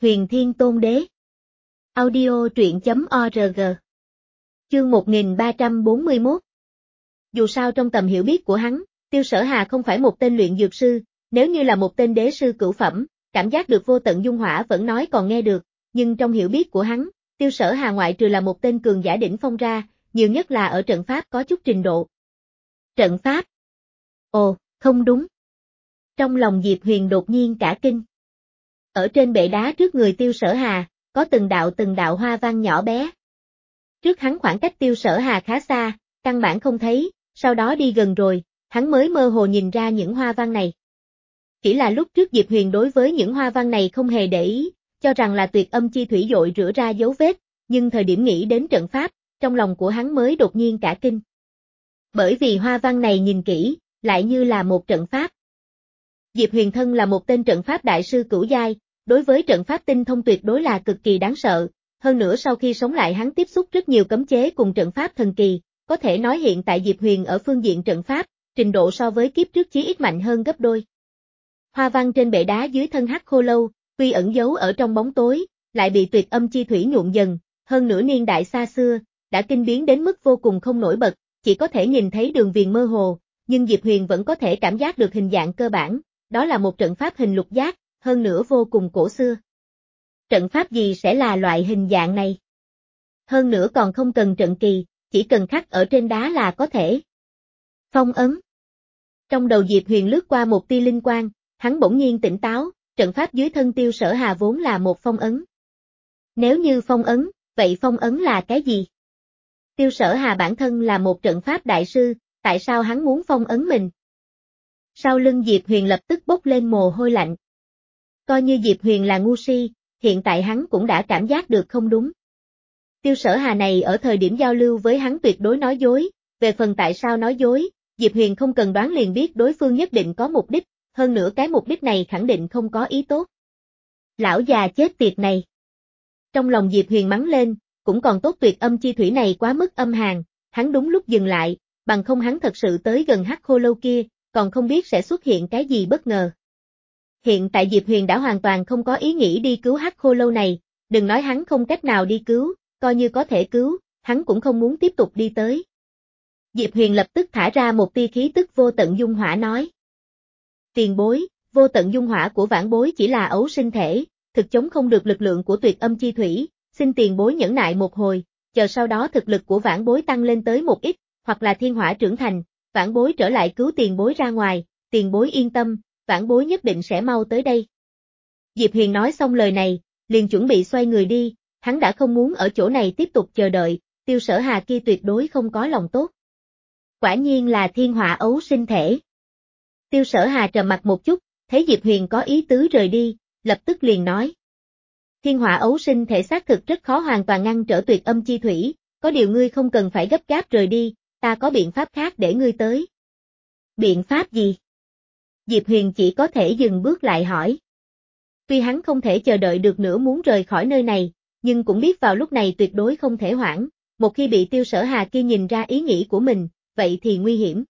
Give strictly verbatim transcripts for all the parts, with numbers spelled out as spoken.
Huyền Thiên Tôn Đế. Audio truyện chấm org. Chương một nghìn ba trăm bốn mươi mốt. Dù sao trong tầm hiểu biết của hắn, Tiêu Sở Hà không phải một tên luyện dược sư, nếu như là một tên đế sư cửu phẩm, cảm giác được vô tận dung hỏa vẫn nói còn nghe được, nhưng trong hiểu biết của hắn, Tiêu Sở Hà ngoại trừ là một tên cường giả đỉnh phong ra, nhiều nhất là ở trận pháp có chút trình độ. Trận pháp? Ồ, không đúng. Trong lòng Diệp Huyền đột nhiên cả kinh. Ở trên bệ đá trước người Tiêu Sở Hà, có từng đạo từng đạo hoa văn nhỏ bé. Trước hắn khoảng cách Tiêu Sở Hà khá xa, căn bản không thấy, sau đó đi gần rồi, hắn mới mơ hồ nhìn ra những hoa văn này. Chỉ là lúc trước Diệp Huyền đối với những hoa văn này không hề để ý, cho rằng là tuyệt âm chi thủy dội rửa ra dấu vết, nhưng thời điểm nghĩ đến trận pháp, trong lòng của hắn mới đột nhiên cả kinh. Bởi vì hoa văn này nhìn kỹ, lại như là một trận pháp. Diệp Huyền thân là một tên trận pháp đại sư cửu giai, đối với trận pháp tinh thông tuyệt đối là cực kỳ đáng sợ, hơn nữa sau khi sống lại hắn tiếp xúc rất nhiều cấm chế cùng trận pháp thần kỳ, có thể nói hiện tại Diệp Huyền ở phương diện trận pháp, trình độ so với kiếp trước chí ít mạnh hơn gấp đôi. Hoa văn trên bệ đá dưới thân hắc khô lâu, tuy ẩn giấu ở trong bóng tối, lại bị tuyệt âm chi thủy nhuộm dần, hơn nửa niên đại xa xưa, đã kinh biến đến mức vô cùng không nổi bật, chỉ có thể nhìn thấy đường viền mơ hồ, nhưng Diệp Huyền vẫn có thể cảm giác được hình dạng cơ bản, đó là một trận pháp hình lục giác, hơn nữa vô cùng cổ xưa. Trận pháp gì sẽ là loại hình dạng này? Hơn nữa còn không cần trận kỳ, chỉ cần khắc ở trên đá là có thể. Phong ấn. Trong đầu Diệp Huyền lướt qua một tia linh quang, hắn bỗng nhiên tỉnh táo, trận pháp dưới thân Tiêu Sở Hà vốn là một phong ấn. Nếu như phong ấn, vậy phong ấn là cái gì? Tiêu Sở Hà bản thân là một trận pháp đại sư, tại sao hắn muốn phong ấn mình? Sau lưng Diệp Huyền lập tức bốc lên mồ hôi lạnh. Coi như Diệp Huyền là ngu si, hiện tại hắn cũng đã cảm giác được không đúng. Tiêu Sở Hà này ở thời điểm giao lưu với hắn tuyệt đối nói dối, về phần tại sao nói dối, Diệp Huyền không cần đoán liền biết đối phương nhất định có mục đích, hơn nữa cái mục đích này khẳng định không có ý tốt. Lão già chết tiệt này. Trong lòng Diệp Huyền mắng lên, cũng còn tốt tuyệt âm chi thủy này quá mức âm hàn, hắn đúng lúc dừng lại, bằng không hắn thật sự tới gần hắc khô lâu kia, còn không biết sẽ xuất hiện cái gì bất ngờ. Hiện tại Diệp Huyền đã hoàn toàn không có ý nghĩ đi cứu hắc khô lâu này, đừng nói hắn không cách nào đi cứu, coi như có thể cứu, hắn cũng không muốn tiếp tục đi tới. Diệp Huyền lập tức thả ra một tia khí tức vô tận dung hỏa nói. Tiền bối, vô tận dung hỏa của vãn bối chỉ là ấu sinh thể, thực chống không được lực lượng của tuyệt âm chi thủy, xin tiền bối nhẫn nại một hồi, chờ sau đó thực lực của vãn bối tăng lên tới một ít, hoặc là thiên hỏa trưởng thành, vãn bối trở lại cứu tiền bối ra ngoài, tiền bối yên tâm, vãn bối nhất định sẽ mau tới đây. Diệp Huyền nói xong lời này, liền chuẩn bị xoay người đi, hắn đã không muốn ở chỗ này tiếp tục chờ đợi, Tiêu Sở Hà kia tuyệt đối không có lòng tốt. Quả nhiên là thiên hỏa ấu sinh thể. Tiêu Sở Hà trầm mặt một chút, thấy Diệp Huyền có ý tứ rời đi, lập tức liền nói. Thiên hỏa ấu sinh thể xác thực rất khó hoàn toàn ngăn trở tuyệt âm chi thủy, có điều ngươi không cần phải gấp gáp rời đi, ta có biện pháp khác để ngươi tới. Biện pháp gì? Diệp Huyền chỉ có thể dừng bước lại hỏi. Tuy hắn không thể chờ đợi được nữa muốn rời khỏi nơi này, nhưng cũng biết vào lúc này tuyệt đối không thể hoãn, một khi bị Tiêu Sở Hà kia nhìn ra ý nghĩ của mình, vậy thì nguy hiểm.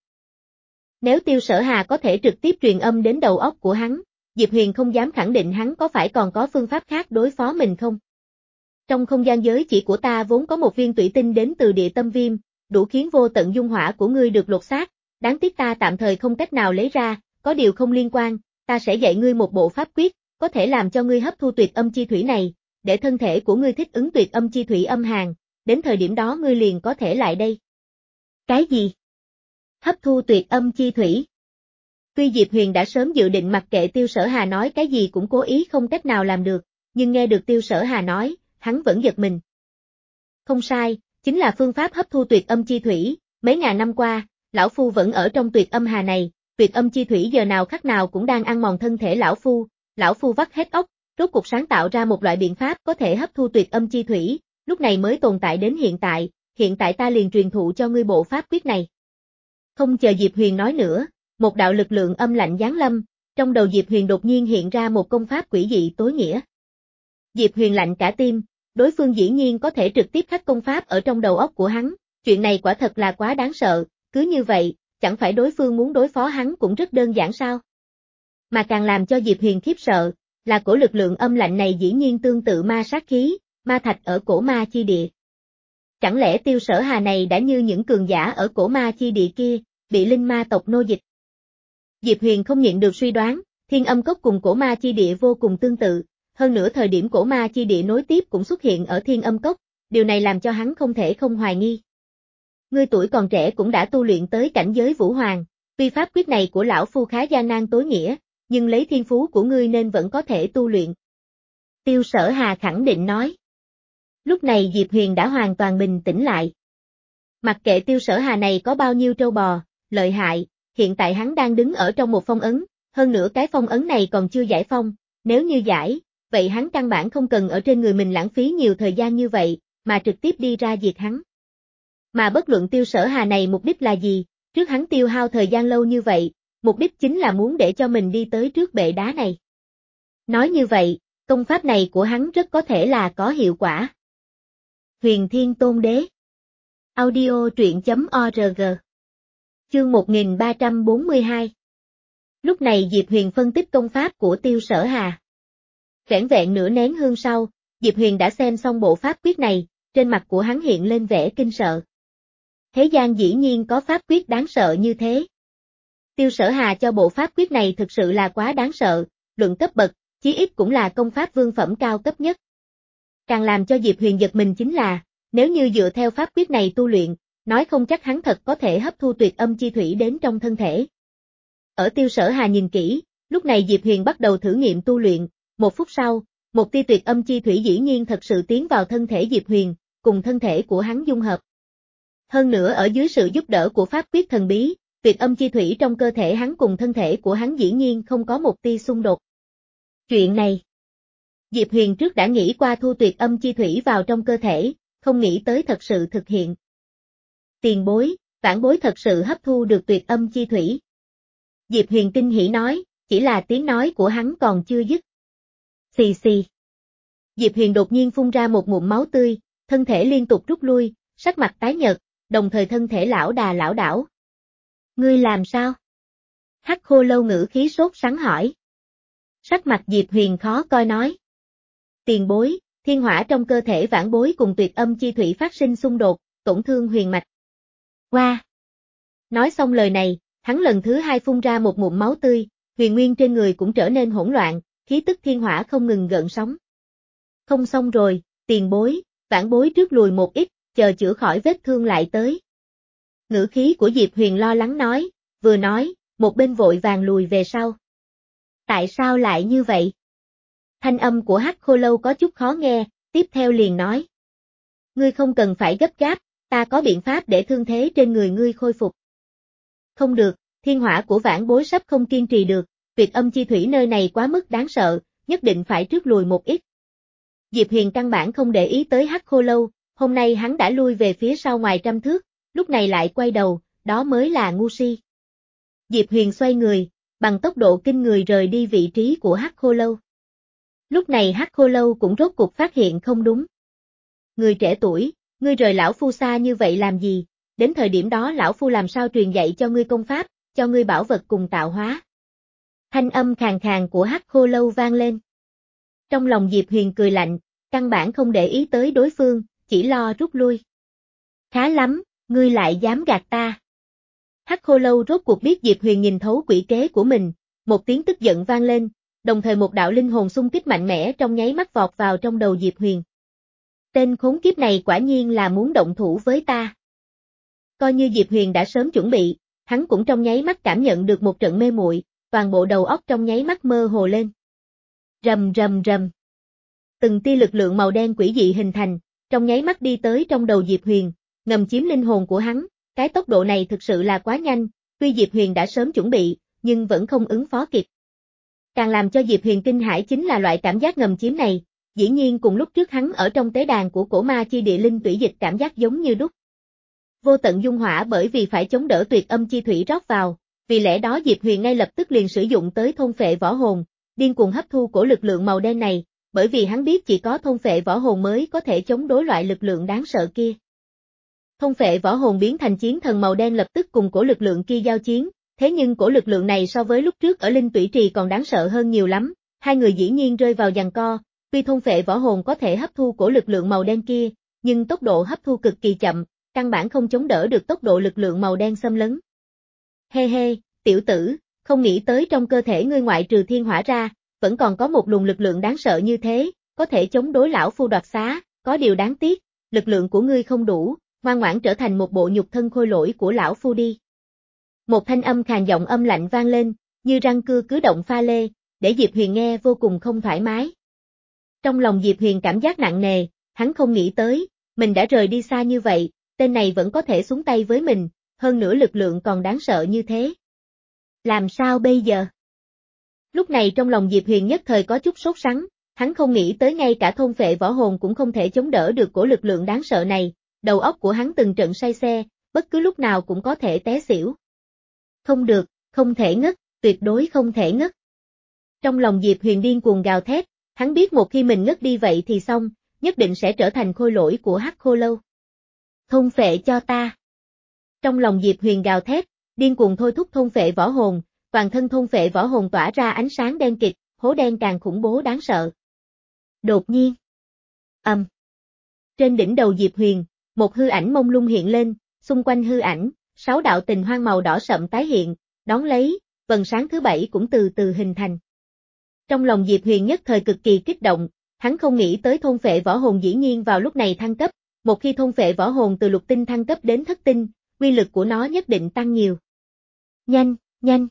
Nếu Tiêu Sở Hà có thể trực tiếp truyền âm đến đầu óc của hắn, Diệp Huyền không dám khẳng định hắn có phải còn có phương pháp khác đối phó mình không. Trong không gian giới chỉ của ta vốn có một viên tủy tinh đến từ địa tâm viêm, đủ khiến vô tận dung hỏa của ngươi được lột xác, đáng tiếc ta tạm thời không cách nào lấy ra, có điều không liên quan, ta sẽ dạy ngươi một bộ pháp quyết, có thể làm cho ngươi hấp thu tuyệt âm chi thủy này, để thân thể của ngươi thích ứng tuyệt âm chi thủy âm hàn, đến thời điểm đó ngươi liền có thể lại đây. Cái gì? Hấp thu tuyệt âm chi thủy? Tuy Diệp Huyền đã sớm dự định mặc kệ Tiêu Sở Hà nói cái gì cũng cố ý không cách nào làm được, nhưng nghe được Tiêu Sở Hà nói, hắn vẫn giật mình. Không sai, chính là phương pháp hấp thu tuyệt âm chi thủy, mấy ngàn năm qua, lão phu vẫn ở trong tuyệt âm hà này, tuyệt âm chi thủy giờ nào khắc nào cũng đang ăn mòn thân thể lão phu, lão phu vắt hết óc, rốt cuộc sáng tạo ra một loại biện pháp có thể hấp thu tuyệt âm chi thủy, lúc này mới tồn tại đến hiện tại, hiện tại ta liền truyền thụ cho ngươi bộ pháp quyết này. Không chờ Diệp Huyền nói nữa, một đạo lực lượng âm lạnh giáng lâm, trong đầu Diệp Huyền đột nhiên hiện ra một công pháp quỷ dị tối nghĩa. Diệp Huyền lạnh cả tim, đối phương dĩ nhiên có thể trực tiếp khắc công pháp ở trong đầu óc của hắn, chuyện này quả thật là quá đáng sợ, cứ như vậy, chẳng phải đối phương muốn đối phó hắn cũng rất đơn giản sao? Mà càng làm cho Diệp Huyền khiếp sợ, Là cổ lực lượng âm lạnh này dĩ nhiên tương tự ma sát khí, ma thạch ở cổ ma chi địa. Chẳng lẽ Tiêu Sở Hà này đã như những cường giả ở cổ ma chi địa kia, bị linh ma tộc nô dịch? Diệp Huyền không nhịn được suy đoán, Thiên Âm Cốc cùng cổ ma chi địa vô cùng tương tự, hơn nữa thời điểm cổ ma chi địa nối tiếp cũng xuất hiện ở Thiên Âm Cốc, điều này làm cho hắn không thể không hoài nghi. Ngươi tuổi còn trẻ cũng đã tu luyện tới cảnh giới Vũ Hoàng, tuy pháp quyết này của lão phu khá gian nan tối nghĩa, nhưng lấy thiên phú của ngươi nên vẫn có thể tu luyện. Tiêu Sở Hà khẳng định nói. Lúc này Diệp Huyền đã hoàn toàn bình tĩnh lại. Mặc kệ Tiêu Sở Hà này có bao nhiêu trâu bò, lợi hại, hiện tại hắn đang đứng ở trong một phong ấn, hơn nữa cái phong ấn này còn chưa giải phong, nếu như giải, vậy hắn căn bản không cần ở trên người mình lãng phí nhiều thời gian như vậy, mà trực tiếp đi ra diệt hắn. Mà bất luận Tiêu Sở Hà này mục đích là gì, trước hắn tiêu hao thời gian lâu như vậy, mục đích chính là muốn để cho mình đi tới trước bệ đá này. Nói như vậy, công pháp này của hắn rất có thể là có hiệu quả. Huyền Thiên Tôn Đế Audio truyện.org Chương một nghìn ba trăm bốn mươi hai Lúc này Diệp Huyền phân tích công pháp của Tiêu Sở Hà. Vẻn vẹn nửa nén hương sau, Diệp Huyền đã xem xong bộ pháp quyết này, trên mặt của hắn hiện lên vẻ kinh sợ. Thế gian dĩ nhiên có pháp quyết đáng sợ như thế. Tiêu Sở Hà cho bộ pháp quyết này thực sự là quá đáng sợ, luận cấp bậc, chí ít cũng là công pháp vương phẩm cao cấp nhất. Càng làm cho Diệp Huyền giật mình chính là, nếu như dựa theo pháp quyết này tu luyện, nói không chắc hắn thật có thể hấp thu tuyệt âm chi thủy đến trong thân thể. Ở Tiêu Sở Hà nhìn kỹ, lúc này Diệp Huyền bắt đầu thử nghiệm tu luyện, một phút sau, một tia tuyệt âm chi thủy dĩ nhiên thật sự tiến vào thân thể Diệp Huyền, cùng thân thể của hắn dung hợp. Hơn nữa ở dưới sự giúp đỡ của pháp quyết thần bí, tuyệt âm chi thủy trong cơ thể hắn cùng thân thể của hắn dĩ nhiên không có một tia xung đột. Chuyện này, Diệp Huyền trước đã nghĩ qua thu tuyệt âm chi thủy vào trong cơ thể, không nghĩ tới thật sự thực hiện. Tiền bối, vãn bối thật sự hấp thu được tuyệt âm chi thủy. Diệp Huyền kinh hỉ nói, chỉ là tiếng nói của hắn còn chưa dứt. Xì xì. Diệp Huyền đột nhiên phun ra một ngụm máu tươi, thân thể liên tục rút lui, sắc mặt tái nhợt, đồng thời thân thể lão đà lão đảo. Ngươi làm sao? Hắc Khô Lâu ngữ khí sốt sắng hỏi. Sắc mặt Diệp Huyền khó coi nói. Tiền bối, thiên hỏa trong cơ thể vãn bối cùng tuyệt âm chi thủy phát sinh xung đột, tổn thương huyền mạch. Qua. Wow. Nói xong lời này, hắn lần thứ hai phun ra một ngụm máu tươi, huyền nguyên trên người cũng trở nên hỗn loạn, khí tức thiên hỏa không ngừng gợn sóng. Không xong rồi, tiền bối, vãn bối trước lùi một ít, chờ chữa khỏi vết thương lại tới. Ngữ khí của Diệp Huyền lo lắng nói, vừa nói, một bên vội vàng lùi về sau. Tại sao lại như vậy? Thanh âm của Hắc Khô Lâu có chút khó nghe, tiếp theo liền nói. Ngươi không cần phải gấp gáp, ta có biện pháp để thương thế trên người ngươi khôi phục. Không được, thiên hỏa của vãn bối sắp không kiên trì được, tuyệt âm chi thủy nơi này quá mức đáng sợ, nhất định phải trước lùi một ít. Diệp Huyền căn bản không để ý tới Hắc Khô Lâu, hôm nay hắn đã lui về phía sau ngoài trăm thước, lúc này lại quay đầu, đó mới là ngu si. Diệp Huyền xoay người, bằng tốc độ kinh người rời đi vị trí của Hắc Khô Lâu. Lúc này Hắc Khô Lâu cũng rốt cuộc phát hiện không đúng. Người trẻ tuổi, ngươi rời lão phu xa như vậy làm gì, đến thời điểm đó lão phu làm sao truyền dạy cho ngươi công pháp, cho ngươi bảo vật cùng tạo hóa. Thanh âm khàn khàn của Hắc Khô Lâu vang lên. Trong lòng Diệp Huyền cười lạnh, căn bản không để ý tới đối phương, chỉ lo rút lui. Khá lắm, ngươi lại dám gạt ta. Hắc Khô Lâu rốt cuộc biết Diệp Huyền nhìn thấu quỷ kế của mình, một tiếng tức giận vang lên, đồng thời một đạo linh hồn xung kích mạnh mẽ trong nháy mắt vọt vào trong đầu Diệp Huyền. Tên khốn kiếp này quả nhiên là muốn động thủ với ta. Coi như Diệp Huyền đã sớm chuẩn bị, hắn cũng trong nháy mắt cảm nhận được một trận mê muội, toàn bộ đầu óc trong nháy mắt mơ hồ lên. Rầm rầm rầm. Từng tia lực lượng màu đen quỷ dị hình thành, trong nháy mắt đi tới trong đầu Diệp Huyền, ngầm chiếm linh hồn của hắn, cái tốc độ này thực sự là quá nhanh, tuy Diệp Huyền đã sớm chuẩn bị, nhưng vẫn không ứng phó kịp. Càng làm cho Diệp Huyền kinh hãi chính là loại cảm giác ngầm chiếm này, dĩ nhiên cùng lúc trước hắn ở trong tế đàn của cổ ma chi địa linh tủy dịch cảm giác giống như đúc. Vô tận dung hỏa bởi vì phải chống đỡ tuyệt âm chi thủy rót vào, vì lẽ đó Diệp Huyền ngay lập tức liền sử dụng tới thôn phệ võ hồn, điên cuồng hấp thu của lực lượng màu đen này, bởi vì hắn biết chỉ có thôn phệ võ hồn mới có thể chống đối loại lực lượng đáng sợ kia. Thôn phệ võ hồn biến thành chiến thần màu đen lập tức cùng cổ lực lượng kia giao chiến, thế nhưng cổ lực lượng này so với lúc trước ở linh tủy trì còn đáng sợ hơn nhiều lắm, Hai người dĩ nhiên rơi vào giằng co, tuy thôn phệ võ hồn có thể hấp thu cổ lực lượng màu đen kia, nhưng tốc độ hấp thu cực kỳ chậm, căn bản không chống đỡ được tốc độ lực lượng màu đen xâm lấn. Hê hê, tiểu tử, không nghĩ tới trong cơ thể ngươi ngoại trừ thiên hỏa ra, vẫn còn có một luồng lực lượng đáng sợ như thế, có thể chống đối lão phu đoạt xá, có điều đáng tiếc, lực lượng của ngươi không đủ, ngoan ngoãn trở thành một bộ nhục thân khôi lỗi của lão phu đi. Một thanh âm khàn giọng âm lạnh vang lên, như răng cưa cứ động pha lê, để Diệp Huyền nghe vô cùng không thoải mái. Trong lòng Diệp Huyền cảm giác nặng nề, hắn không nghĩ tới, mình đã rời đi xa như vậy, tên này vẫn có thể xuống tay với mình, hơn nữa lực lượng còn đáng sợ như thế. Làm sao bây giờ? Lúc này trong lòng Diệp Huyền nhất thời có chút sốt sắng, hắn không nghĩ tới ngay cả thôn phệ võ hồn cũng không thể chống đỡ được cổ lực lượng đáng sợ này, đầu óc của hắn từng trận say xe, bất cứ lúc nào cũng có thể té xỉu. Không được, không thể ngất, tuyệt đối không thể ngất. Trong lòng Diệp Huyền điên cuồng gào thét, hắn biết một khi mình ngất đi vậy thì xong, nhất định sẽ trở thành khôi lỗi của Hắc Khô Lâu. Thôn phệ cho ta. Trong lòng Diệp Huyền gào thét, điên cuồng thôi thúc thôn phệ võ hồn, toàn thân thôn phệ võ hồn tỏa ra ánh sáng đen kịt, hố đen càng khủng bố đáng sợ. Đột nhiên. Ầm. Um. Trên đỉnh đầu Diệp Huyền, một hư ảnh mông lung hiện lên, xung quanh hư ảnh, sáu đạo tình hoang màu đỏ sậm tái hiện, đón lấy, vầng sáng thứ bảy cũng từ từ hình thành. Trong lòng Diệp Huyền nhất thời cực kỳ kích động, hắn không nghĩ tới thôn phệ võ hồn dĩ nhiên vào lúc này thăng cấp, một khi thôn phệ võ hồn từ lục tinh thăng cấp đến thất tinh, uy lực của nó nhất định tăng nhiều. Nhanh, nhanh.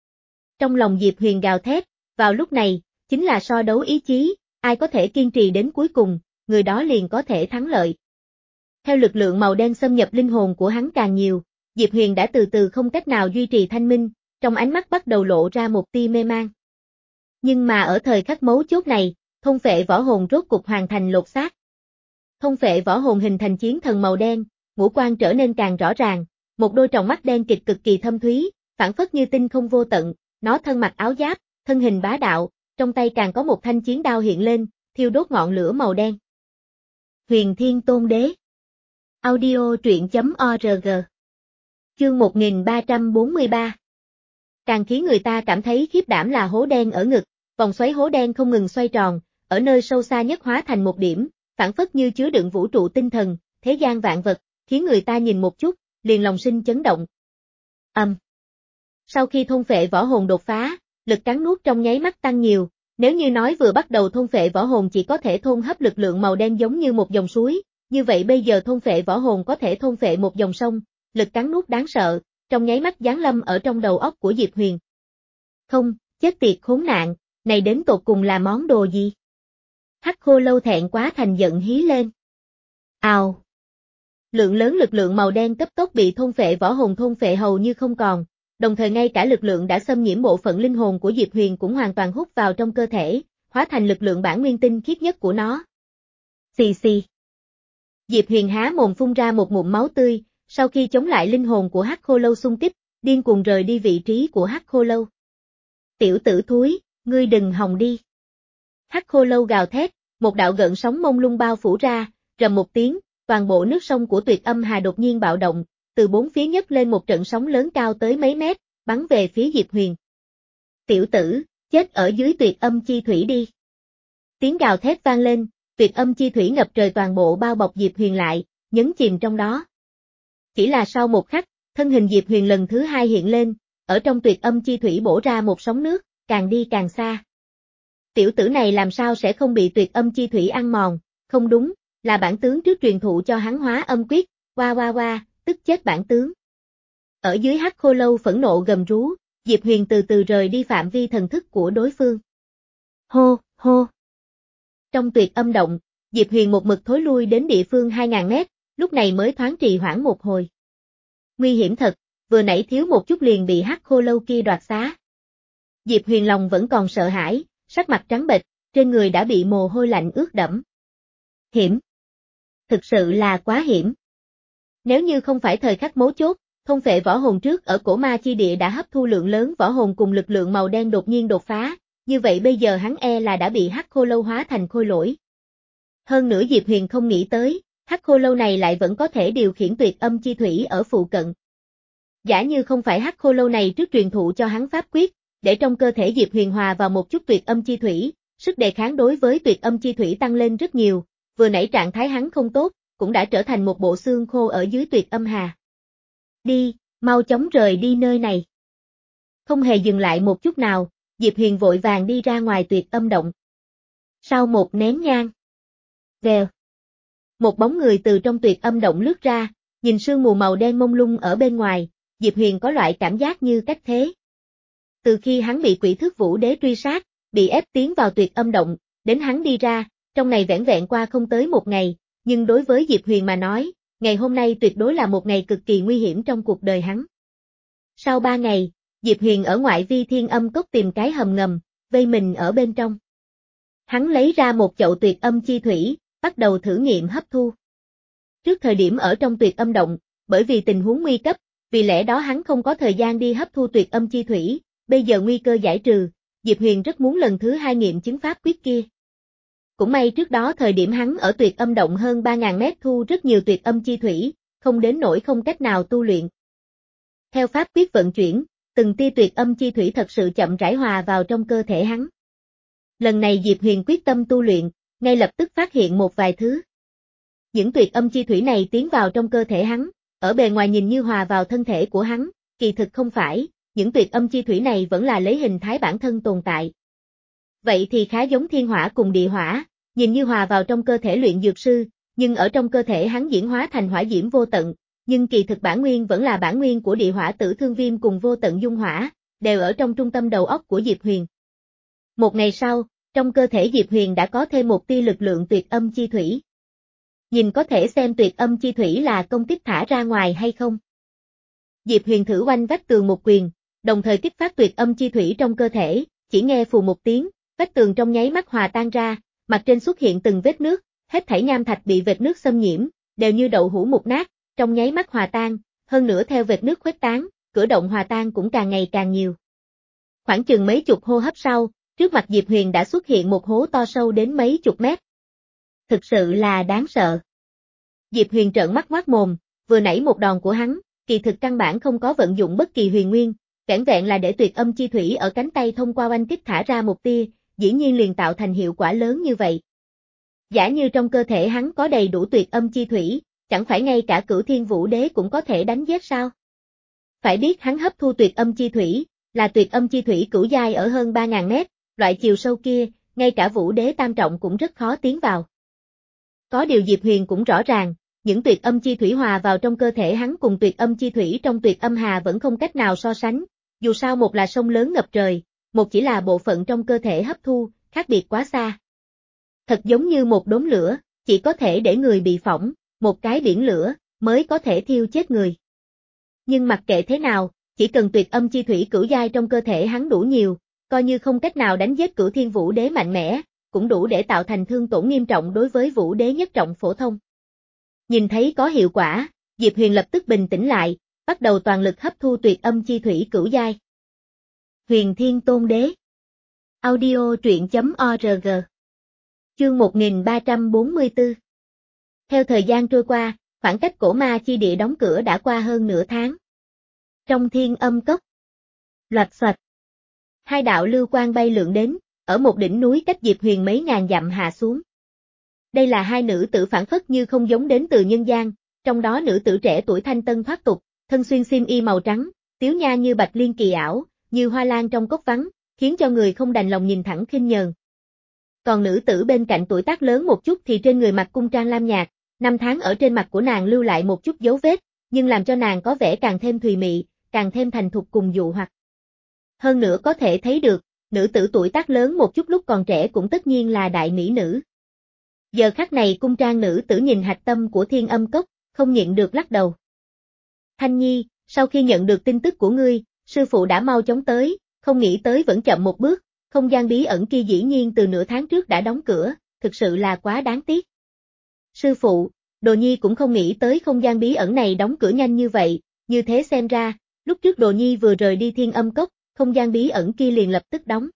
Trong lòng Diệp Huyền gào thét, vào lúc này, chính là so đấu ý chí, ai có thể kiên trì đến cuối cùng, người đó liền có thể thắng lợi. Theo lực lượng màu đen xâm nhập linh hồn của hắn càng nhiều, Diệp Huyền đã từ từ không cách nào duy trì thanh minh, trong ánh mắt bắt đầu lộ ra một tia mê man. Nhưng mà ở thời khắc mấu chốt này, thôn phệ võ hồn rốt cục hoàn thành lột xác. Thôn phệ võ hồn hình thành chiến thần màu đen, ngũ quan trở nên càng rõ ràng, một đôi tròng mắt đen kịt cực kỳ thâm thúy, phảng phất như tinh không vô tận, nó thân mặc áo giáp, thân hình bá đạo, trong tay càng có một thanh chiến đao hiện lên, thiêu đốt ngọn lửa màu đen. Huyền Thiên Tôn Đế. Audio truyện chấm org. Chương một nghìn ba trăm bốn mươi ba. Càng khiến người ta cảm thấy khiếp đảm là hố đen ở ngực, vòng xoáy hố đen không ngừng xoay tròn, ở nơi sâu xa nhất hóa thành một điểm, phảng phất như chứa đựng vũ trụ tinh thần, thế gian vạn vật, khiến người ta nhìn một chút, liền lòng sinh chấn động. Ầm. Um. Sau khi thôn phệ võ hồn đột phá, lực cắn nuốt trong nháy mắt tăng nhiều, nếu như nói vừa bắt đầu thôn phệ võ hồn chỉ có thể thôn hấp lực lượng màu đen giống như một dòng suối, như vậy bây giờ thôn phệ võ hồn có thể thôn phệ một dòng sông, lực cắn nuốt đáng sợ, trong nháy mắt giáng lâm ở trong đầu óc của Diệp Huyền. Không, chết tiệt khốn nạn, này đến tột cùng là món đồ gì? Hắc Khô Lâu thẹn quá thành giận hí lên. Ào. Lượng lớn lực lượng màu đen cấp tốc bị thôn phệ võ hồn thôn phệ hầu như không còn, đồng thời ngay cả lực lượng đã xâm nhiễm bộ phận linh hồn của Diệp Huyền cũng hoàn toàn hút vào trong cơ thể, hóa thành lực lượng bản nguyên tinh khiết nhất của nó. Xì xì. Diệp Huyền há mồm phun ra một ngụm máu tươi, sau khi chống lại linh hồn của Hắc Khô Lâu xung kích, điên cuồng rời đi vị trí của Hắc Khô Lâu. Tiểu tử thúi, ngươi đừng hòng đi. Hắc Khô Lâu gào thét, một đạo gợn sóng mông lung bao phủ ra, rầm một tiếng, toàn bộ nước sông của Tuyệt Âm Hà đột nhiên bạo động, từ bốn phía nhấc lên một trận sóng lớn cao tới mấy mét, bắn về phía Diệp Huyền. Tiểu tử, chết ở dưới Tuyệt Âm Chi Thủy đi. Tiếng gào thét vang lên, Tuyệt Âm Chi Thủy ngập trời toàn bộ bao bọc Diệp Huyền lại, nhấn chìm trong đó. Chỉ là sau một khắc, thân hình Diệp Huyền lần thứ hai hiện lên, ở trong Tuyệt Âm Chi Thủy bổ ra một sóng nước, càng đi càng xa. Tiểu tử này làm sao sẽ không bị Tuyệt Âm Chi Thủy ăn mòn, không đúng, là bản tướng trước truyền thụ cho hắn hóa âm quyết, oa oa oa, tức chết bản tướng. Ở dưới Hắc Khô Lâu phẫn nộ gầm rú, Diệp Huyền từ từ rời đi phạm vi thần thức của đối phương. Hô, hô. Trong Tuyệt Âm động, Diệp Huyền một mực thối lui đến địa phương hai nghìn mét, lúc này mới thoáng trì hoãn một hồi. Nguy hiểm thật, vừa nãy thiếu một chút liền bị Hắc Khô Lâu kia đoạt xá. Diệp Huyền lòng vẫn còn sợ hãi, sắc mặt trắng bệch, trên người đã bị mồ hôi lạnh ướt đẫm. Hiểm. Thực sự là quá hiểm. Nếu như không phải thời khắc mấu chốt, thôn phệ võ hồn trước ở cổ ma chi địa đã hấp thu lượng lớn võ hồn cùng lực lượng màu đen đột nhiên đột phá, như vậy bây giờ hắn e là đã bị Hắc Khô Lâu hóa thành khôi lỗi. Hơn nữa Diệp Huyền không nghĩ tới, Hắc Khô Lâu này lại vẫn có thể điều khiển Tuyệt Âm Chi Thủy ở phụ cận. Giả như không phải Hắc Khô Lâu này trước truyền thụ cho hắn pháp quyết, để trong cơ thể Diệp Huyền hòa vào một chút tuyệt âm chi thủy, sức đề kháng đối với tuyệt âm chi thủy tăng lên rất nhiều, vừa nãy trạng thái hắn không tốt, cũng đã trở thành một bộ xương khô ở dưới tuyệt âm hà. Đi, mau chóng rời đi nơi này. Không hề dừng lại một chút nào, Diệp Huyền vội vàng đi ra ngoài tuyệt âm động. Sau một nén nhang. Vèo. Một bóng người từ trong tuyệt âm động lướt ra, nhìn sương mù màu đen mông lung ở bên ngoài, Diệp Huyền có loại cảm giác như cách thế. Từ khi hắn bị Quỷ Thước Vũ Đế truy sát, bị ép tiến vào tuyệt âm động, đến hắn đi ra, trong này vẻn vẹn qua không tới một ngày, nhưng đối với Diệp Huyền mà nói, ngày hôm nay tuyệt đối là một ngày cực kỳ nguy hiểm trong cuộc đời hắn. Sau ba ngày, Diệp Huyền ở ngoại vi Thiên Âm Cốc tìm cái hầm ngầm, vây mình ở bên trong. Hắn lấy ra một chậu tuyệt âm chi thủy, bắt đầu thử nghiệm hấp thu. Trước thời điểm ở trong tuyệt âm động, bởi vì tình huống nguy cấp, vì lẽ đó hắn không có thời gian đi hấp thu tuyệt âm chi thủy, bây giờ nguy cơ giải trừ, Diệp Huyền rất muốn lần thứ hai nghiệm chứng pháp quyết kia. Cũng may trước đó thời điểm hắn ở tuyệt âm động hơn ba nghìn mét thu rất nhiều tuyệt âm chi thủy, không đến nỗi không cách nào tu luyện. Theo pháp quyết vận chuyển, từng tia tuyệt âm chi thủy thật sự chậm rãi hòa vào trong cơ thể hắn. Lần này Diệp Huyền quyết tâm tu luyện, ngay lập tức phát hiện một vài thứ. Những tuyệt âm chi thủy này tiến vào trong cơ thể hắn, ở bề ngoài nhìn như hòa vào thân thể của hắn, kỳ thực không phải, những tuyệt âm chi thủy này vẫn là lấy hình thái bản thân tồn tại. Vậy thì khá giống thiên hỏa cùng địa hỏa, nhìn như hòa vào trong cơ thể luyện dược sư, nhưng ở trong cơ thể hắn diễn hóa thành hỏa diễm vô tận, nhưng kỳ thực bản nguyên vẫn là bản nguyên của địa hỏa tử thương viêm cùng vô tận dung hỏa, đều ở trong trung tâm đầu óc của Diệp Huyền. Một ngày sau, trong cơ thể Diệp Huyền đã có thêm một tia lực lượng tuyệt âm chi thủy. Nhìn có thể xem tuyệt âm chi thủy là công kích thả ra ngoài hay không. Diệp Huyền thử oanh vách tường một quyền, đồng thời kích phát tuyệt âm chi thủy trong cơ thể, chỉ nghe phù một tiếng, vách tường trong nháy mắt hòa tan ra, mặt trên xuất hiện từng vết nước, hết thảy nham thạch bị vệt nước xâm nhiễm, đều như đậu hũ mục nát, trong nháy mắt hòa tan, hơn nữa theo vệt nước khuếch tán, cửa động hòa tan cũng càng ngày càng nhiều. Khoảng chừng mấy chục hô hấp sau, trước mặt Diệp Huyền đã xuất hiện một hố to sâu đến mấy chục mét. Thực sự là đáng sợ. Diệp Huyền trợn mắt ngoác mồm, vừa nãy một đòn của hắn, kỳ thực căn bản không có vận dụng bất kỳ huyền nguyên, vẻn vẹn là để tuyệt âm chi thủy ở cánh tay thông qua oanh kích thả ra một tia, dĩ nhiên liền tạo thành hiệu quả lớn như vậy. Giả như trong cơ thể hắn có đầy đủ tuyệt âm chi thủy, chẳng phải ngay cả Cửu Thiên Vũ Đế cũng có thể đánh giết sao? Phải biết hắn hấp thu tuyệt âm chi thủy, là tuyệt âm chi thủy cửu giai ở hơn ba nghìn mét, loại chiều sâu kia, ngay cả Vũ Đế tam trọng cũng rất khó tiến vào. Có điều Diệp Huyền cũng rõ ràng, những tuyệt âm chi thủy hòa vào trong cơ thể hắn cùng tuyệt âm chi thủy trong tuyệt âm hà vẫn không cách nào so sánh, dù sao một là sông lớn ngập trời, một chỉ là bộ phận trong cơ thể hấp thu, khác biệt quá xa. Thật giống như một đốm lửa, chỉ có thể để người bị phỏng, một cái biển lửa, mới có thể thiêu chết người. Nhưng mặc kệ thế nào, chỉ cần tuyệt âm chi thủy cửu giai trong cơ thể hắn đủ nhiều, coi như không cách nào đánh giết Cửu Thiên Vũ Đế mạnh mẽ, cũng đủ để tạo thành thương tổn nghiêm trọng đối với Vũ Đế nhất trọng phổ thông. Nhìn thấy có hiệu quả, Diệp Huyền lập tức bình tĩnh lại, bắt đầu toàn lực hấp thu tuyệt âm chi thủy cửu giai. Huyền Thiên Tôn Đế. Audio truyện chấm org. Chương một nghìn ba trăm bốn mươi tư. Theo thời gian trôi qua, khoảng cách cổ ma chi địa đóng cửa đã qua hơn nửa tháng. Trong Thiên Âm Cốc. Loạch xoạch. Hai đạo lưu quang bay lượn đến, ở một đỉnh núi cách Diệp Huyền mấy ngàn dặm hạ xuống. Đây là hai nữ tử phản phất như không giống đến từ nhân gian, trong đó nữ tử trẻ tuổi thanh tân thoát tục, thân xuyên xiêm y màu trắng, tiếu nha như bạch liên kỳ ảo, như hoa lan trong cốc vắng, khiến cho người không đành lòng nhìn thẳng khinh nhờn. Còn nữ tử bên cạnh tuổi tác lớn một chút thì trên người mặc cung trang lam nhạt, năm tháng ở trên mặt của nàng lưu lại một chút dấu vết, nhưng làm cho nàng có vẻ càng thêm thùy mị, càng thêm thành thục cùng dụ hoặc. Hơn nữa có thể thấy được, nữ tử tuổi tác lớn một chút lúc còn trẻ cũng tất nhiên là đại mỹ nữ. Giờ khắc này cung trang nữ tử nhìn hạch tâm của Thiên Âm Cốc, không nhịn được lắc đầu. Thanh Nhi, sau khi nhận được tin tức của ngươi, sư phụ đã mau chóng tới, không nghĩ tới vẫn chậm một bước, không gian bí ẩn kia dĩ nhiên từ nửa tháng trước đã đóng cửa, thực sự là quá đáng tiếc. Sư phụ, Đồ Nhi cũng không nghĩ tới không gian bí ẩn này đóng cửa nhanh như vậy, như thế xem ra, lúc trước Đồ Nhi vừa rời đi Thiên Âm Cốc, không gian bí ẩn kia liền lập tức đóng.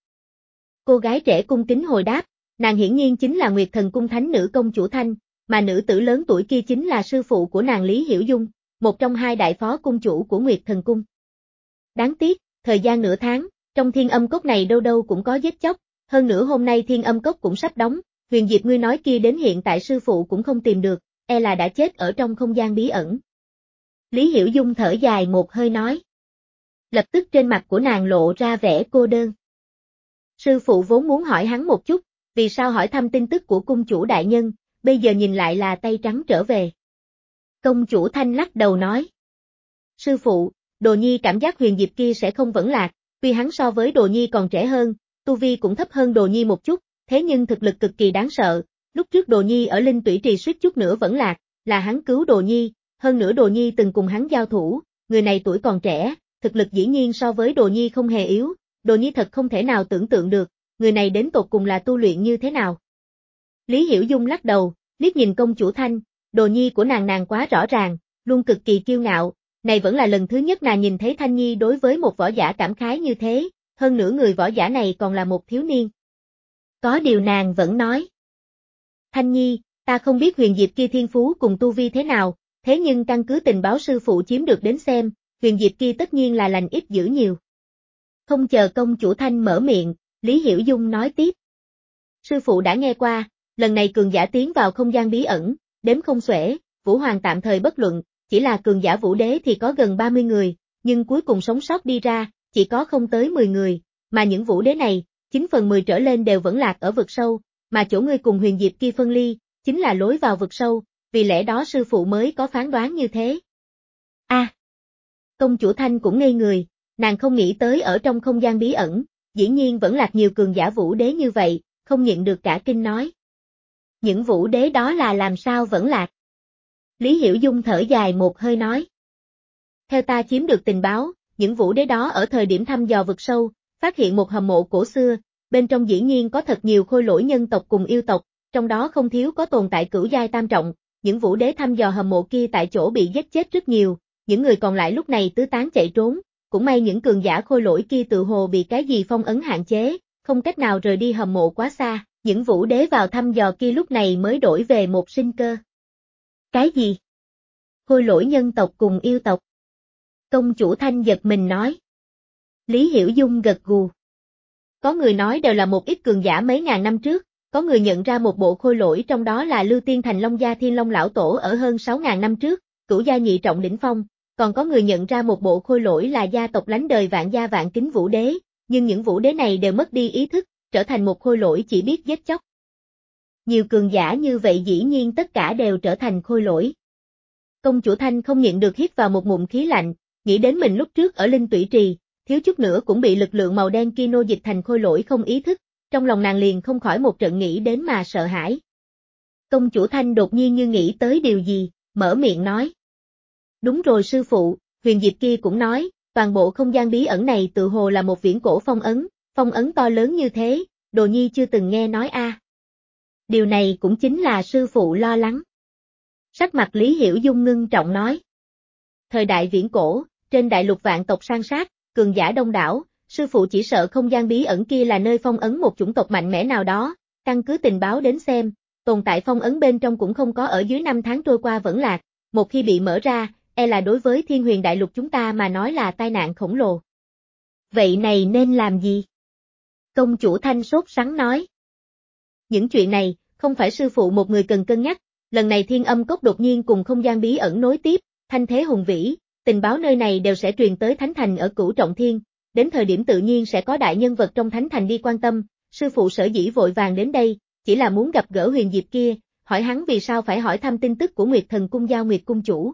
Cô gái trẻ cung kính hồi đáp, nàng hiển nhiên chính là Nguyệt Thần Cung Thánh Nữ Công Chủ Thanh, mà nữ tử lớn tuổi kia chính là sư phụ của nàng Lý Hiểu Dung, một trong hai đại phó cung chủ của Nguyệt Thần Cung. Đáng tiếc, thời gian nửa tháng, Trong Thiên Âm Cốc này đâu đâu cũng có giết chóc, hơn nữa hôm nay Thiên Âm Cốc cũng sắp đóng, Huyền Diệp ngươi nói kia đến hiện tại sư phụ cũng không tìm được, e là đã chết ở trong không gian bí ẩn. Lý Hiểu Dung thở dài một hơi nói. Lập tức trên mặt của nàng lộ ra vẻ cô đơn. Sư phụ vốn muốn hỏi hắn một chút, vì sao hỏi thăm tin tức của cung chủ đại nhân, bây giờ nhìn lại là tay trắng trở về. Công chủ Thanh lắc đầu nói. Sư phụ, Đồ Nhi cảm giác Huyền Diệp kia sẽ không vẫn lạc, tuy hắn so với Đồ Nhi còn trẻ hơn, tu vi cũng thấp hơn Đồ Nhi một chút, thế nhưng thực lực cực kỳ đáng sợ, lúc trước Đồ Nhi ở Linh Tủy Trì suýt chút nữa vẫn lạc, là hắn cứu Đồ Nhi, hơn nữa Đồ Nhi từng cùng hắn giao thủ, người này tuổi còn trẻ, thực lực dĩ nhiên so với Đồ Nhi không hề yếu, Đồ Nhi thật không thể nào tưởng tượng được, người này đến tột cùng là tu luyện như thế nào. Lý Hiểu Dung lắc đầu, liếc nhìn công chủ Thanh, Đồ Nhi của nàng nàng quá rõ ràng, luôn cực kỳ kiêu ngạo, này vẫn là lần thứ nhất nàng nhìn thấy Thanh Nhi đối với một võ giả cảm khái như thế, hơn nữa người võ giả này còn là một thiếu niên. Có điều nàng vẫn nói. Thanh Nhi, ta không biết Huyền Diệp kia thiên phú cùng tu vi thế nào, thế nhưng căn cứ tình báo sư phụ chiếm được đến xem, Huyền Diệp kia tất nhiên là lành ít dữ nhiều. Không chờ công chủ Thanh mở miệng, Lý Hiểu Dung nói tiếp. Sư phụ đã nghe qua, lần này cường giả tiến vào không gian bí ẩn, đếm không xuể, Vũ Hoàng tạm thời bất luận, chỉ là cường giả Vũ Đế thì có gần ba mươi người, nhưng cuối cùng sống sót đi ra, chỉ có không tới mười người, mà những Vũ Đế này, chín phần mười trở lên đều vẫn lạc ở vực sâu, mà chỗ ngươi cùng Huyền Diệp kia phân ly, chính là lối vào vực sâu, vì lẽ đó sư phụ mới có phán đoán như thế. A, à, công chủ Thanh cũng ngây người, nàng không nghĩ tới ở trong không gian bí ẩn, dĩ nhiên vẫn lạc nhiều cường giả Vũ Đế như vậy, không nhịn được cả kinh nói. Những Vũ Đế đó là làm sao vẫn lạc? Lý Hiểu Dung thở dài một hơi nói. Theo ta chiếm được tình báo, những Vũ Đế đó ở thời điểm thăm dò vực sâu, phát hiện một hầm mộ cổ xưa, bên trong dĩ nhiên có thật nhiều khôi lỗi nhân tộc cùng yêu tộc, trong đó không thiếu có tồn tại cửu giai tam trọng, những Vũ Đế thăm dò hầm mộ kia tại chỗ bị giết chết rất nhiều, những người còn lại lúc này tứ tán chạy trốn, cũng may những cường giả khôi lỗi kia tự hồ bị cái gì phong ấn hạn chế, không cách nào rời đi hầm mộ quá xa, những Vũ Đế vào thăm dò kia lúc này mới đổi về một sinh cơ. Cái gì? Khôi lỗi nhân tộc cùng yêu tộc. Công chủ Thanh giật mình nói. Lý Hiểu Dung gật gù. Có người nói đều là một ít cường giả mấy ngàn năm trước, có người nhận ra một bộ khôi lỗi trong đó là Lưu Tiên Thành Long Gia Thiên Long Lão Tổ ở hơn sáu ngàn năm trước, cửu gia nhị trọng đỉnh phong, còn có người nhận ra một bộ khôi lỗi là gia tộc lánh đời Vạn Gia Vạn Kính Vũ Đế, nhưng những Vũ Đế này đều mất đi ý thức, trở thành một khôi lỗi chỉ biết giết chóc. Nhiều cường giả như vậy dĩ nhiên tất cả đều trở thành khôi lỗi. Công chủ Thanh không nhịn được hít vào một ngụm khí lạnh, nghĩ đến mình lúc trước ở Linh Tủy Trì, thiếu chút nữa cũng bị lực lượng màu đen kia nô dịch thành khôi lỗi không ý thức, trong lòng nàng liền không khỏi một trận nghĩ đến mà sợ hãi. Công chủ Thanh đột nhiên như nghĩ tới điều gì, mở miệng nói. Đúng rồi sư phụ, Huyền Diệp kia cũng nói, toàn bộ không gian bí ẩn này tự hồ là một viễn cổ phong ấn, phong ấn to lớn như thế, Đồ Nhi chưa từng nghe nói a. À. Điều này cũng chính là sư phụ lo lắng. Sắc mặt Lý Hiểu Dung ngưng trọng nói. Thời đại viễn cổ, trên đại lục vạn tộc san sát, cường giả đông đảo, sư phụ chỉ sợ không gian bí ẩn kia là nơi phong ấn một chủng tộc mạnh mẽ nào đó, căn cứ tình báo đến xem, tồn tại phong ấn bên trong cũng không có ở dưới năm tháng trôi qua vẫn lạc, một khi bị mở ra, e là đối với Thiên Huyền đại lục chúng ta mà nói là tai nạn khổng lồ. Vậy này nên làm gì? Công chủ Thanh sốt sắng nói. Những chuyện này, không phải sư phụ một người cần cân nhắc, lần này Thiên Âm Cốc đột nhiên cùng không gian bí ẩn nối tiếp, thanh thế hùng vĩ, tình báo nơi này đều sẽ truyền tới Thánh Thành ở Cửu Trọng Thiên, đến thời điểm tự nhiên sẽ có đại nhân vật trong Thánh Thành đi quan tâm, sư phụ sở dĩ vội vàng đến đây, chỉ là muốn gặp gỡ Huyền Diệp kia, hỏi hắn vì sao phải hỏi thăm tin tức của Nguyệt Thần Cung Giao Nguyệt Cung Chủ.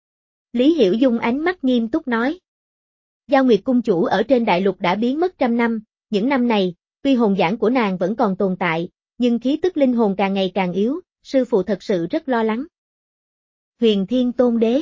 Lý Hiểu Dung ánh mắt nghiêm túc nói. Giao Nguyệt Cung Chủ ở trên đại lục đã biến mất trăm năm, những năm này, tuy hồn nhãn của nàng vẫn còn tồn tại, nhưng khí tức linh hồn càng ngày càng yếu, sư phụ thật sự rất lo lắng. Huyền Thiên Tôn Đế.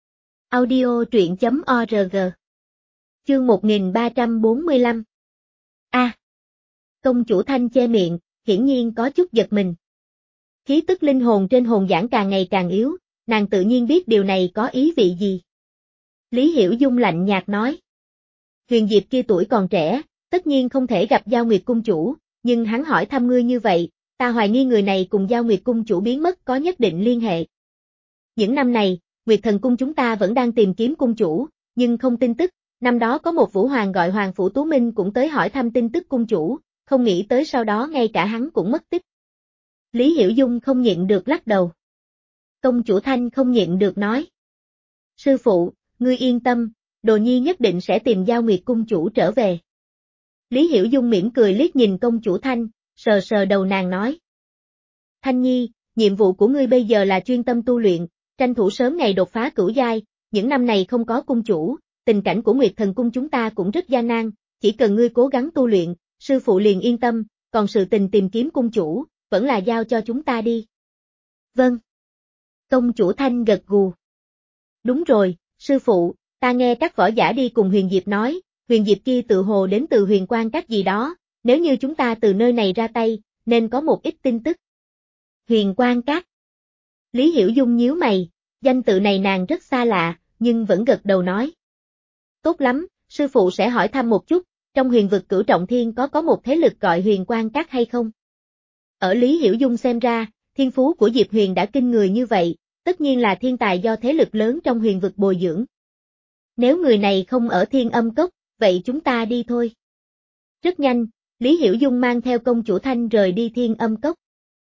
Audio truyện chấm org. Chương một nghìn ba trăm bốn mươi lăm. A. À, công chủ Thanh che miệng, hiển nhiên có chút giật mình. Khí tức linh hồn trên hồn nhãn càng ngày càng yếu, nàng tự nhiên biết điều này có ý vị gì. Lý Hiểu Dung lạnh nhạt nói. Huyền Diệp kia tuổi còn trẻ, tất nhiên không thể gặp Giao Nguyệt Cung Chủ, nhưng hắn hỏi thăm ngươi như vậy, ta hoài nghi người này cùng Giao Nguyệt Cung Chủ biến mất có nhất định liên hệ. Những năm này, Nguyệt Thần Cung chúng ta vẫn đang tìm kiếm cung chủ, nhưng không tin tức, Năm đó có một vũ hoàng gọi Hoàng Phủ Tú Minh cũng tới hỏi thăm tin tức cung chủ, không nghĩ tới sau đó ngay cả hắn cũng mất tích. Lý Hiểu Dung không nhịn được lắc đầu. Công chủ Thanh không nhịn được nói. Sư phụ, ngươi yên tâm, Đồ Nhi nhất định sẽ tìm Giao Nguyệt cung chủ trở về. Lý Hiểu Dung mỉm cười liếc nhìn công chủ Thanh, sờ sờ đầu nàng nói. Thanh Nhi, nhiệm vụ của ngươi bây giờ là chuyên tâm tu luyện, tranh thủ sớm ngày đột phá cửu giai, những năm này không có cung chủ, tình cảnh của Nguyệt Thần cung chúng ta cũng rất gian nan, chỉ cần ngươi cố gắng tu luyện, sư phụ liền yên tâm, còn sự tình tìm kiếm cung chủ, vẫn là giao cho chúng ta đi. Vâng. Công chủ Thanh gật gù. Đúng rồi, sư phụ, ta nghe các võ giả đi cùng Huyền Diệp nói, Huyền Diệp kia tự hồ đến từ Huyền Quan Các gì đó, nếu như chúng ta từ nơi này ra tay, nên có một ít tin tức. Huyền Quan Các. Lý Hiểu Dung nhíu mày, danh tự này nàng rất xa lạ, nhưng vẫn gật đầu nói. Tốt lắm, sư phụ sẽ hỏi thăm một chút, trong huyền vực Cửu Trọng Thiên có có một thế lực gọi Huyền Quan Các hay không? Ở Lý Hiểu Dung xem ra, thiên phú của Diệp Huyền đã kinh người như vậy, tất nhiên là thiên tài do thế lực lớn trong huyền vực bồi dưỡng. Nếu người này không ở Thiên Âm Cốc, vậy chúng ta đi thôi. Rất nhanh, Lý Hiểu Dung mang theo công chủ Thanh rời đi Thiên Âm Cốc.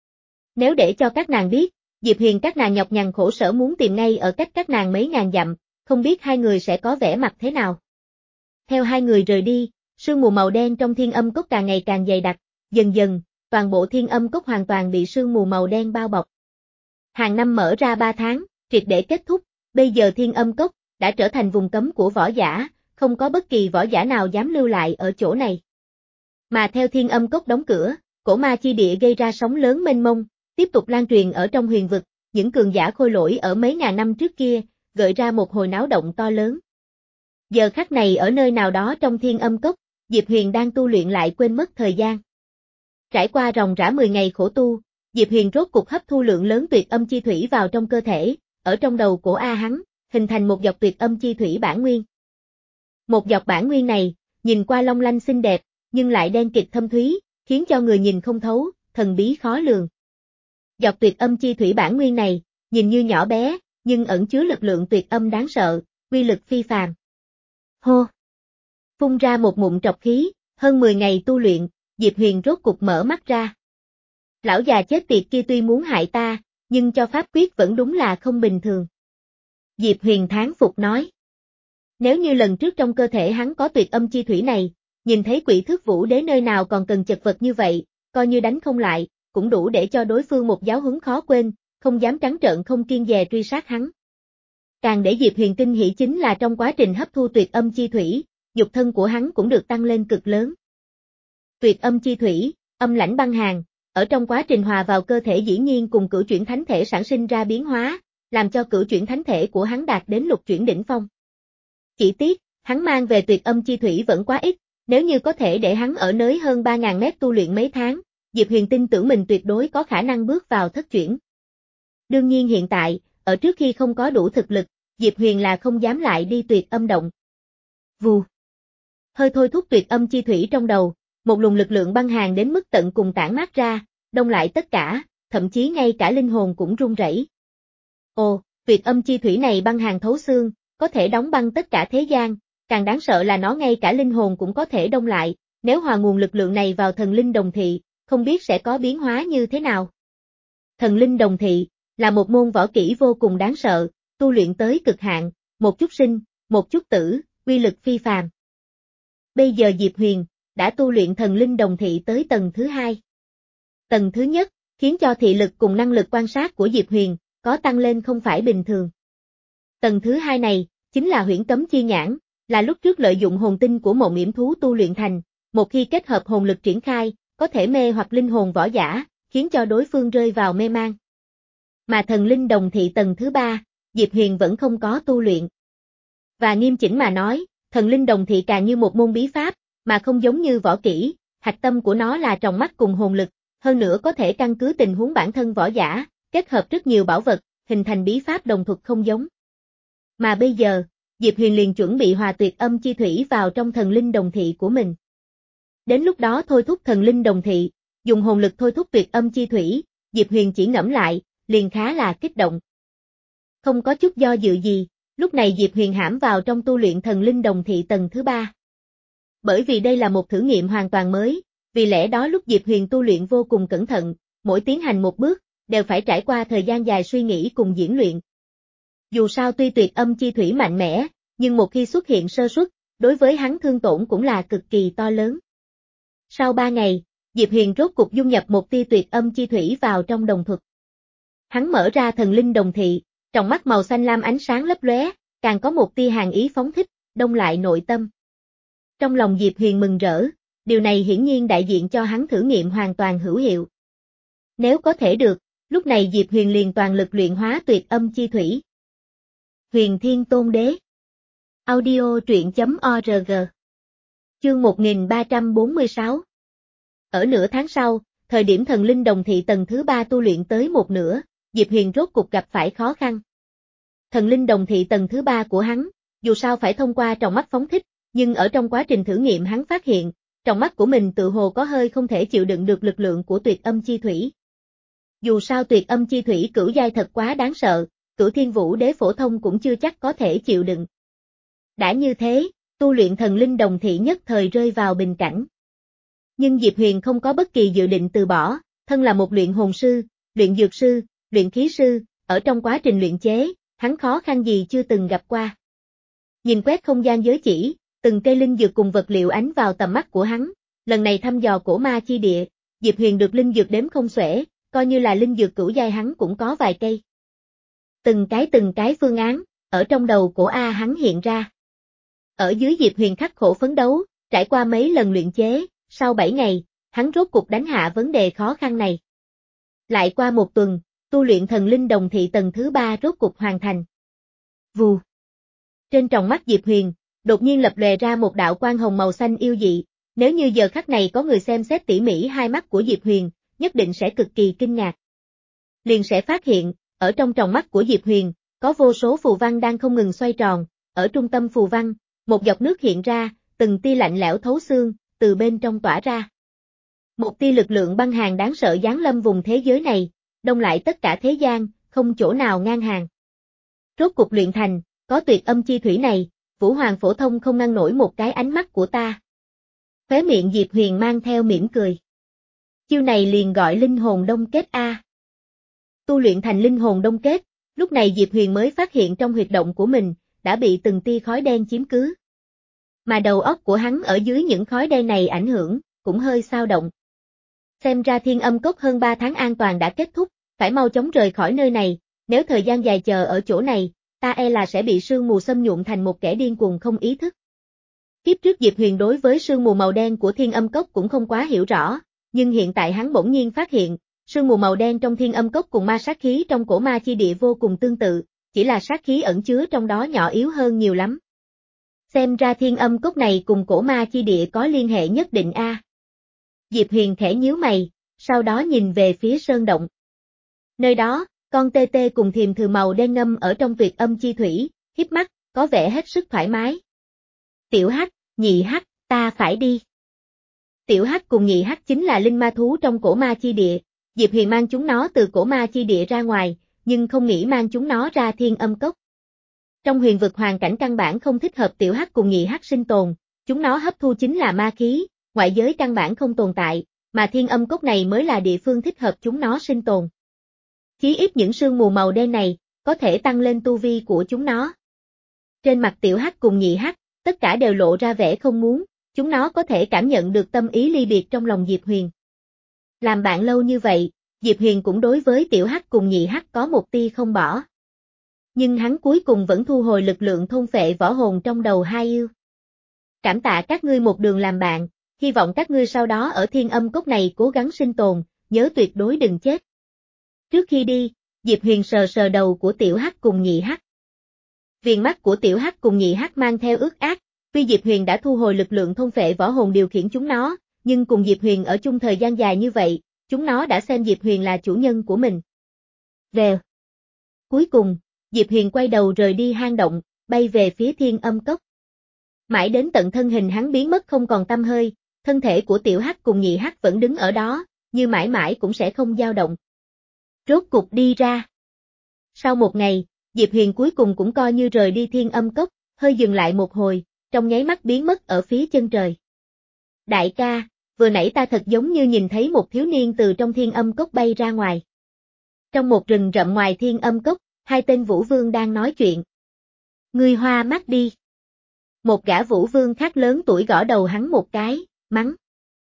Nếu để cho các nàng biết, Diệp Huyền các nàng nhọc nhằn khổ sở muốn tìm ngay ở cách các nàng mấy ngàn dặm, không biết hai người sẽ có vẻ mặt thế nào. Theo hai người rời đi, sương mù màu đen trong Thiên Âm Cốc càng ngày càng dày đặc, dần dần, toàn bộ Thiên Âm Cốc hoàn toàn bị sương mù màu đen bao bọc. Hàng năm mở ra ba tháng, triệt để kết thúc, bây giờ Thiên Âm Cốc đã trở thành vùng cấm của võ giả, không có bất kỳ võ giả nào dám lưu lại ở chỗ này. Mà theo Thiên Âm Cốc đóng cửa, cổ ma chi địa gây ra sóng lớn mênh mông, tiếp tục lan truyền ở trong huyền vực, những cường giả khôi lỗi ở mấy ngàn năm trước kia, gợi ra một hồi náo động to lớn. Giờ khắc này ở nơi nào đó trong Thiên Âm Cốc, Diệp Huyền đang tu luyện lại quên mất thời gian. Trải qua ròng rã mười ngày khổ tu, Diệp Huyền rốt cục hấp thu lượng lớn tuyệt âm chi thủy vào trong cơ thể, ở trong đầu của A hắn, hình thành một dọc tuyệt âm chi thủy bản nguyên. Một dọc bản nguyên này, nhìn qua long lanh xinh đẹp, nhưng lại đen kịt thâm thúy, khiến cho người nhìn không thấu, thần bí khó lường. Dọc tuyệt âm chi thủy bản nguyên này, nhìn như nhỏ bé, nhưng ẩn chứa lực lượng tuyệt âm đáng sợ, uy lực phi phàm. Hô! Phun ra một ngụm trọc khí, hơn mười ngày tu luyện, Diệp Huyền rốt cục mở mắt ra. Lão già chết tiệt kia tuy muốn hại ta, nhưng cho pháp quyết vẫn đúng là không bình thường. Diệp Huyền thán phục nói. Nếu như lần trước trong cơ thể hắn có tuyệt âm chi thủy này, nhìn thấy Quỷ Thước Vũ Đế nơi nào còn cần chật vật như vậy, coi như đánh không lại, cũng đủ để cho đối phương một giáo huấn khó quên, không dám trắng trợn không kiêng dè truy sát hắn. Càng để Diệp Huyền kinh hỉ chính là trong quá trình hấp thu tuyệt âm chi thủy, nhục thân của hắn cũng được tăng lên cực lớn. Tuyệt âm chi thủy, âm lãnh băng hàn, ở trong quá trình hòa vào cơ thể dĩ nhiên cùng cửu chuyển thánh thể sản sinh ra biến hóa, làm cho cửu chuyển thánh thể của hắn đạt đến lục chuyển đỉnh phong. Chỉ tiếc, hắn mang về tuyệt âm chi thủy vẫn quá ít, nếu như có thể để hắn ở nới hơn ba nghìn mét tu luyện mấy tháng, Diệp Huyền tin tưởng mình tuyệt đối có khả năng bước vào thất chuyển. Đương nhiên hiện tại, ở trước khi không có đủ thực lực, Diệp Huyền là không dám lại đi tuyệt âm động. Vù. Hơi thôi thúc tuyệt âm chi thủy trong đầu, một luồng lực lượng băng hàn đến mức tận cùng tản mát ra, đông lại tất cả, thậm chí ngay cả linh hồn cũng run rẩy. Ồ, tuyệt âm chi thủy này băng hàn thấu xương, có thể đóng băng tất cả thế gian, càng đáng sợ là nó ngay cả linh hồn cũng có thể đông lại, nếu hòa nguồn lực lượng này vào thần linh đồng thị, không biết sẽ có biến hóa như thế nào. Thần linh đồng thị, là một môn võ kỹ vô cùng đáng sợ, tu luyện tới cực hạn, một chút sinh, một chút tử, uy lực phi phàm. Bây giờ Diệp Huyền, đã tu luyện thần linh đồng thị tới tầng thứ hai. Tầng thứ nhất, khiến cho thị lực cùng năng lực quan sát của Diệp Huyền, có tăng lên không phải bình thường. Tầng thứ hai này, chính là huyễn cấm chi nhãn, là lúc trước lợi dụng hồn tinh của Mộng Yểm Thú tu luyện thành, một khi kết hợp hồn lực triển khai, có thể mê hoặc linh hồn võ giả, khiến cho đối phương rơi vào mê man. Mà thần linh đồng thị tầng thứ ba, Diệp Huyền vẫn không có tu luyện. Và nghiêm chỉnh mà nói, thần linh đồng thị càng như một môn bí pháp, mà không giống như võ kỹ, hạch tâm của nó là tròng mắt cùng hồn lực, hơn nữa có thể căn cứ tình huống bản thân võ giả, kết hợp rất nhiều bảo vật, hình thành bí pháp đồng thuật không giống. Mà bây giờ, Diệp Huyền liền chuẩn bị hòa tuyệt âm chi thủy vào trong thần linh đồng thị của mình. Đến lúc đó thôi thúc thần linh đồng thị, dùng hồn lực thôi thúc tuyệt âm chi thủy, Diệp Huyền chỉ ngẫm lại, liền khá là kích động. Không có chút do dự gì, lúc này Diệp Huyền hãm vào trong tu luyện thần linh đồng thị tầng thứ ba. Bởi vì đây là một thử nghiệm hoàn toàn mới, vì lẽ đó lúc Diệp Huyền tu luyện vô cùng cẩn thận, mỗi tiến hành một bước, đều phải trải qua thời gian dài suy nghĩ cùng diễn luyện. Dù sao tuy tuyệt âm chi thủy mạnh mẽ, nhưng một khi xuất hiện sơ suất, đối với hắn thương tổn cũng là cực kỳ to lớn. Sau ba ngày, Diệp Huyền rốt cục dung nhập một tia tuyệt âm chi thủy vào trong đồng thuật. Hắn mở ra thần linh đồng thị, trong mắt màu xanh lam ánh sáng lấp lóe, càng có một tia hàn ý phóng thích, đông lại nội tâm. Trong lòng Diệp Huyền mừng rỡ, điều này hiển nhiên đại diện cho hắn thử nghiệm hoàn toàn hữu hiệu. Nếu có thể được, lúc này Diệp Huyền liền toàn lực luyện hóa tuyệt âm chi thủy. Huyền Thiên Tôn Đế. Audio truyện chấm org. Chương một nghìn ba trăm bốn mươi sáu. Ở nửa tháng sau, thời điểm thần linh đồng thị tầng thứ ba tu luyện tới một nửa, Diệp Huyền rốt cục gặp phải khó khăn. Thần linh đồng thị tầng thứ ba của hắn, dù sao phải thông qua tròng mắt phóng thích, nhưng ở trong quá trình thử nghiệm hắn phát hiện, tròng mắt của mình tự hồ có hơi không thể chịu đựng được lực lượng của tuyệt âm chi thủy. Dù sao tuyệt âm chi thủy cửu giai thật quá đáng sợ, cửu thiên vũ đế phổ thông cũng chưa chắc có thể chịu đựng. Đã như thế, tu luyện thần linh đồng thị nhất thời rơi vào bình cảnh. Nhưng Diệp Huyền không có bất kỳ dự định từ bỏ, thân là một luyện hồn sư, luyện dược sư, luyện khí sư, ở trong quá trình luyện chế, hắn khó khăn gì chưa từng gặp qua. Nhìn quét không gian giới chỉ, từng cây linh dược cùng vật liệu ánh vào tầm mắt của hắn, lần này thăm dò cổ ma chi địa, Diệp Huyền được linh dược đếm không xuể, coi như là linh dược cửu giai hắn cũng có vài cây. Từng cái từng cái phương án, ở trong đầu của A hắn hiện ra. Ở dưới Diệp Huyền khắc khổ phấn đấu, trải qua mấy lần luyện chế, sau bảy ngày, hắn rốt cục đánh hạ vấn đề khó khăn này. Lại qua một tuần, tu luyện thần linh đồng thị tầng thứ ba rốt cục hoàn thành. Vù. Trên tròng mắt Diệp Huyền, đột nhiên lập lòe ra một đạo quang hồng màu xanh yêu dị, nếu như giờ khắc này có người xem xét tỉ mỉ hai mắt của Diệp Huyền, nhất định sẽ cực kỳ kinh ngạc. Liền sẽ phát hiện, ở trong tròng mắt của Diệp Huyền, có vô số phù văn đang không ngừng xoay tròn, ở trung tâm phù văn, một giọt nước hiện ra, từng tia lạnh lẽo thấu xương, từ bên trong tỏa ra. Một tia lực lượng băng hàn đáng sợ giáng lâm vùng thế giới này, đông lại tất cả thế gian, không chỗ nào ngang hàng. Rốt cục luyện thành, có tuyệt âm chi thủy này, Vũ Hoàng phổ thông không ngăn nổi một cái ánh mắt của ta. Khóe miệng Diệp Huyền mang theo mỉm cười. Chiêu này liền gọi linh hồn đông kết A. Tu luyện thành linh hồn đông kết, lúc này Diệp Huyền mới phát hiện trong huyệt động của mình, đã bị từng tia khói đen chiếm cứ. Mà đầu óc của hắn ở dưới những khói đen này ảnh hưởng, cũng hơi xao động. Xem ra Thiên Âm Cốc hơn ba tháng an toàn đã kết thúc, phải mau chóng rời khỏi nơi này, nếu thời gian dài chờ ở chỗ này, ta e là sẽ bị sương mù xâm nhuộm thành một kẻ điên cuồng không ý thức. Kiếp trước Diệp Huyền đối với sương mù màu đen của Thiên Âm Cốc cũng không quá hiểu rõ, nhưng hiện tại hắn bỗng nhiên phát hiện, sương mù màu đen trong Thiên Âm Cốc cùng ma sát khí trong cổ ma chi địa vô cùng tương tự, chỉ là sát khí ẩn chứa trong đó nhỏ yếu hơn nhiều lắm. Xem ra Thiên Âm Cốc này cùng cổ ma chi địa có liên hệ nhất định a. Diệp Huyền khẽ nhíu mày, sau đó nhìn về phía sơn động. Nơi đó, con tê tê cùng thiềm thừ màu đen ngâm ở trong tuyệt âm chi thủy, híp mắt, có vẻ hết sức thoải mái. Tiểu Hắc, Nhị Hắc, ta phải đi. Tiểu Hắc cùng Nhị Hắc chính là linh ma thú trong cổ ma chi địa, Diệp Huyền mang chúng nó từ cổ ma chi địa ra ngoài, nhưng không nghĩ mang chúng nó ra Thiên Âm Cốc. Trong huyền vực hoàn cảnh căn bản không thích hợp Tiểu Hắc cùng Nhị Hắc sinh tồn, chúng nó hấp thu chính là ma khí, ngoại giới căn bản không tồn tại, mà Thiên Âm Cốc này mới là địa phương thích hợp chúng nó sinh tồn. Chí ít những sương mù màu đen này, có thể tăng lên tu vi của chúng nó. Trên mặt Tiểu Hắc cùng Nhị Hắc, tất cả đều lộ ra vẻ không muốn, chúng nó có thể cảm nhận được tâm ý ly biệt trong lòng Diệp Huyền. Làm bạn lâu như vậy, Diệp Huyền cũng đối với Tiểu Hắc cùng Nhị Hắc có một tia không bỏ. Nhưng hắn cuối cùng vẫn thu hồi lực lượng thôn phệ võ hồn trong đầu hai yêu. Cảm tạ các ngươi một đường làm bạn, hy vọng các ngươi sau đó ở Thiên Âm Cốc này cố gắng sinh tồn, nhớ tuyệt đối đừng chết. Trước khi đi, Diệp Huyền sờ sờ đầu của Tiểu Hắc cùng Nhị Hắc. Viền mắt của Tiểu Hắc cùng Nhị Hắc mang theo ước ác, tuy Diệp Huyền đã thu hồi lực lượng thôn phệ võ hồn điều khiển chúng nó, nhưng cùng Diệp Huyền ở chung thời gian dài như vậy, chúng nó đã xem Diệp Huyền là chủ nhân của mình. Vèo. Cuối cùng, Diệp Huyền quay đầu rời đi hang động, bay về phía Thiên Âm Cốc. Mãi đến tận thân hình hắn biến mất không còn tăm hơi, thân thể của Tiểu Hắc cùng Nhị Hắc vẫn đứng ở đó, như mãi mãi cũng sẽ không dao động. Rốt cục đi ra. Sau một ngày, Diệp Huyền cuối cùng cũng coi như rời đi Thiên Âm Cốc, hơi dừng lại một hồi, trong nháy mắt biến mất ở phía chân trời. Đại ca, vừa nãy ta thật giống như nhìn thấy một thiếu niên từ trong Thiên Âm Cốc bay ra ngoài. Trong một rừng rậm ngoài Thiên Âm Cốc, hai tên vũ vương đang nói chuyện. Ngươi hoa mắt đi. Một gã vũ vương khác lớn tuổi gõ đầu hắn một cái, mắng.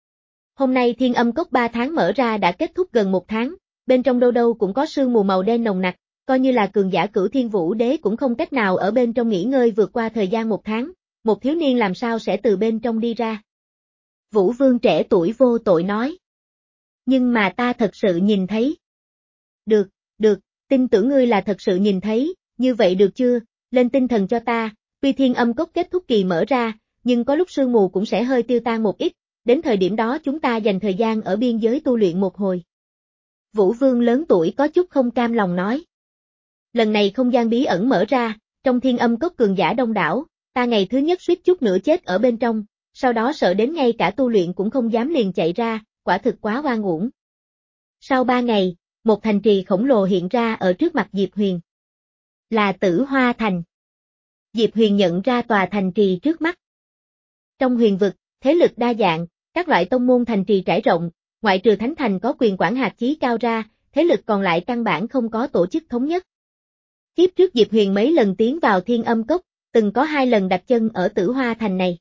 Hôm nay Thiên Âm Cốc ba tháng mở ra đã kết thúc gần một tháng, bên trong đâu đâu cũng có sương mù màu đen nồng nặc, coi như là cường giả Cửu Thiên Vũ Đế cũng không cách nào ở bên trong nghỉ ngơi vượt qua thời gian một tháng, một thiếu niên làm sao sẽ từ bên trong đi ra. Vũ vương trẻ tuổi vô tội nói. Nhưng mà ta thật sự nhìn thấy. Được, được, tin tưởng ngươi là thật sự nhìn thấy, như vậy được chưa, lên tinh thần cho ta, tuy Thiên Âm Cốc kết thúc kỳ mở ra, nhưng có lúc sương mù cũng sẽ hơi tiêu tan một ít, đến thời điểm đó chúng ta dành thời gian ở biên giới tu luyện một hồi. Vũ vương lớn tuổi có chút không cam lòng nói. Lần này không gian bí ẩn mở ra, trong Thiên Âm Cốc cường giả đông đảo, ta ngày thứ nhất suýt chút nữa chết ở bên trong, sau đó sợ đến ngay cả tu luyện cũng không dám liền chạy ra, quả thực quá oan uổng. Sau ba ngày, một thành trì khổng lồ hiện ra ở trước mặt Diệp Huyền. Là Tử Hoa Thành. Diệp Huyền nhận ra tòa thành trì trước mắt. Trong huyền vực, thế lực đa dạng, các loại tông môn thành trì trải rộng, ngoại trừ Thánh Thành có quyền quản hạt chí cao ra, thế lực còn lại căn bản không có tổ chức thống nhất. Kiếp trước Diệp Huyền mấy lần tiến vào Thiên Âm Cốc, từng có hai lần đặt chân ở Tử Hoa Thành này.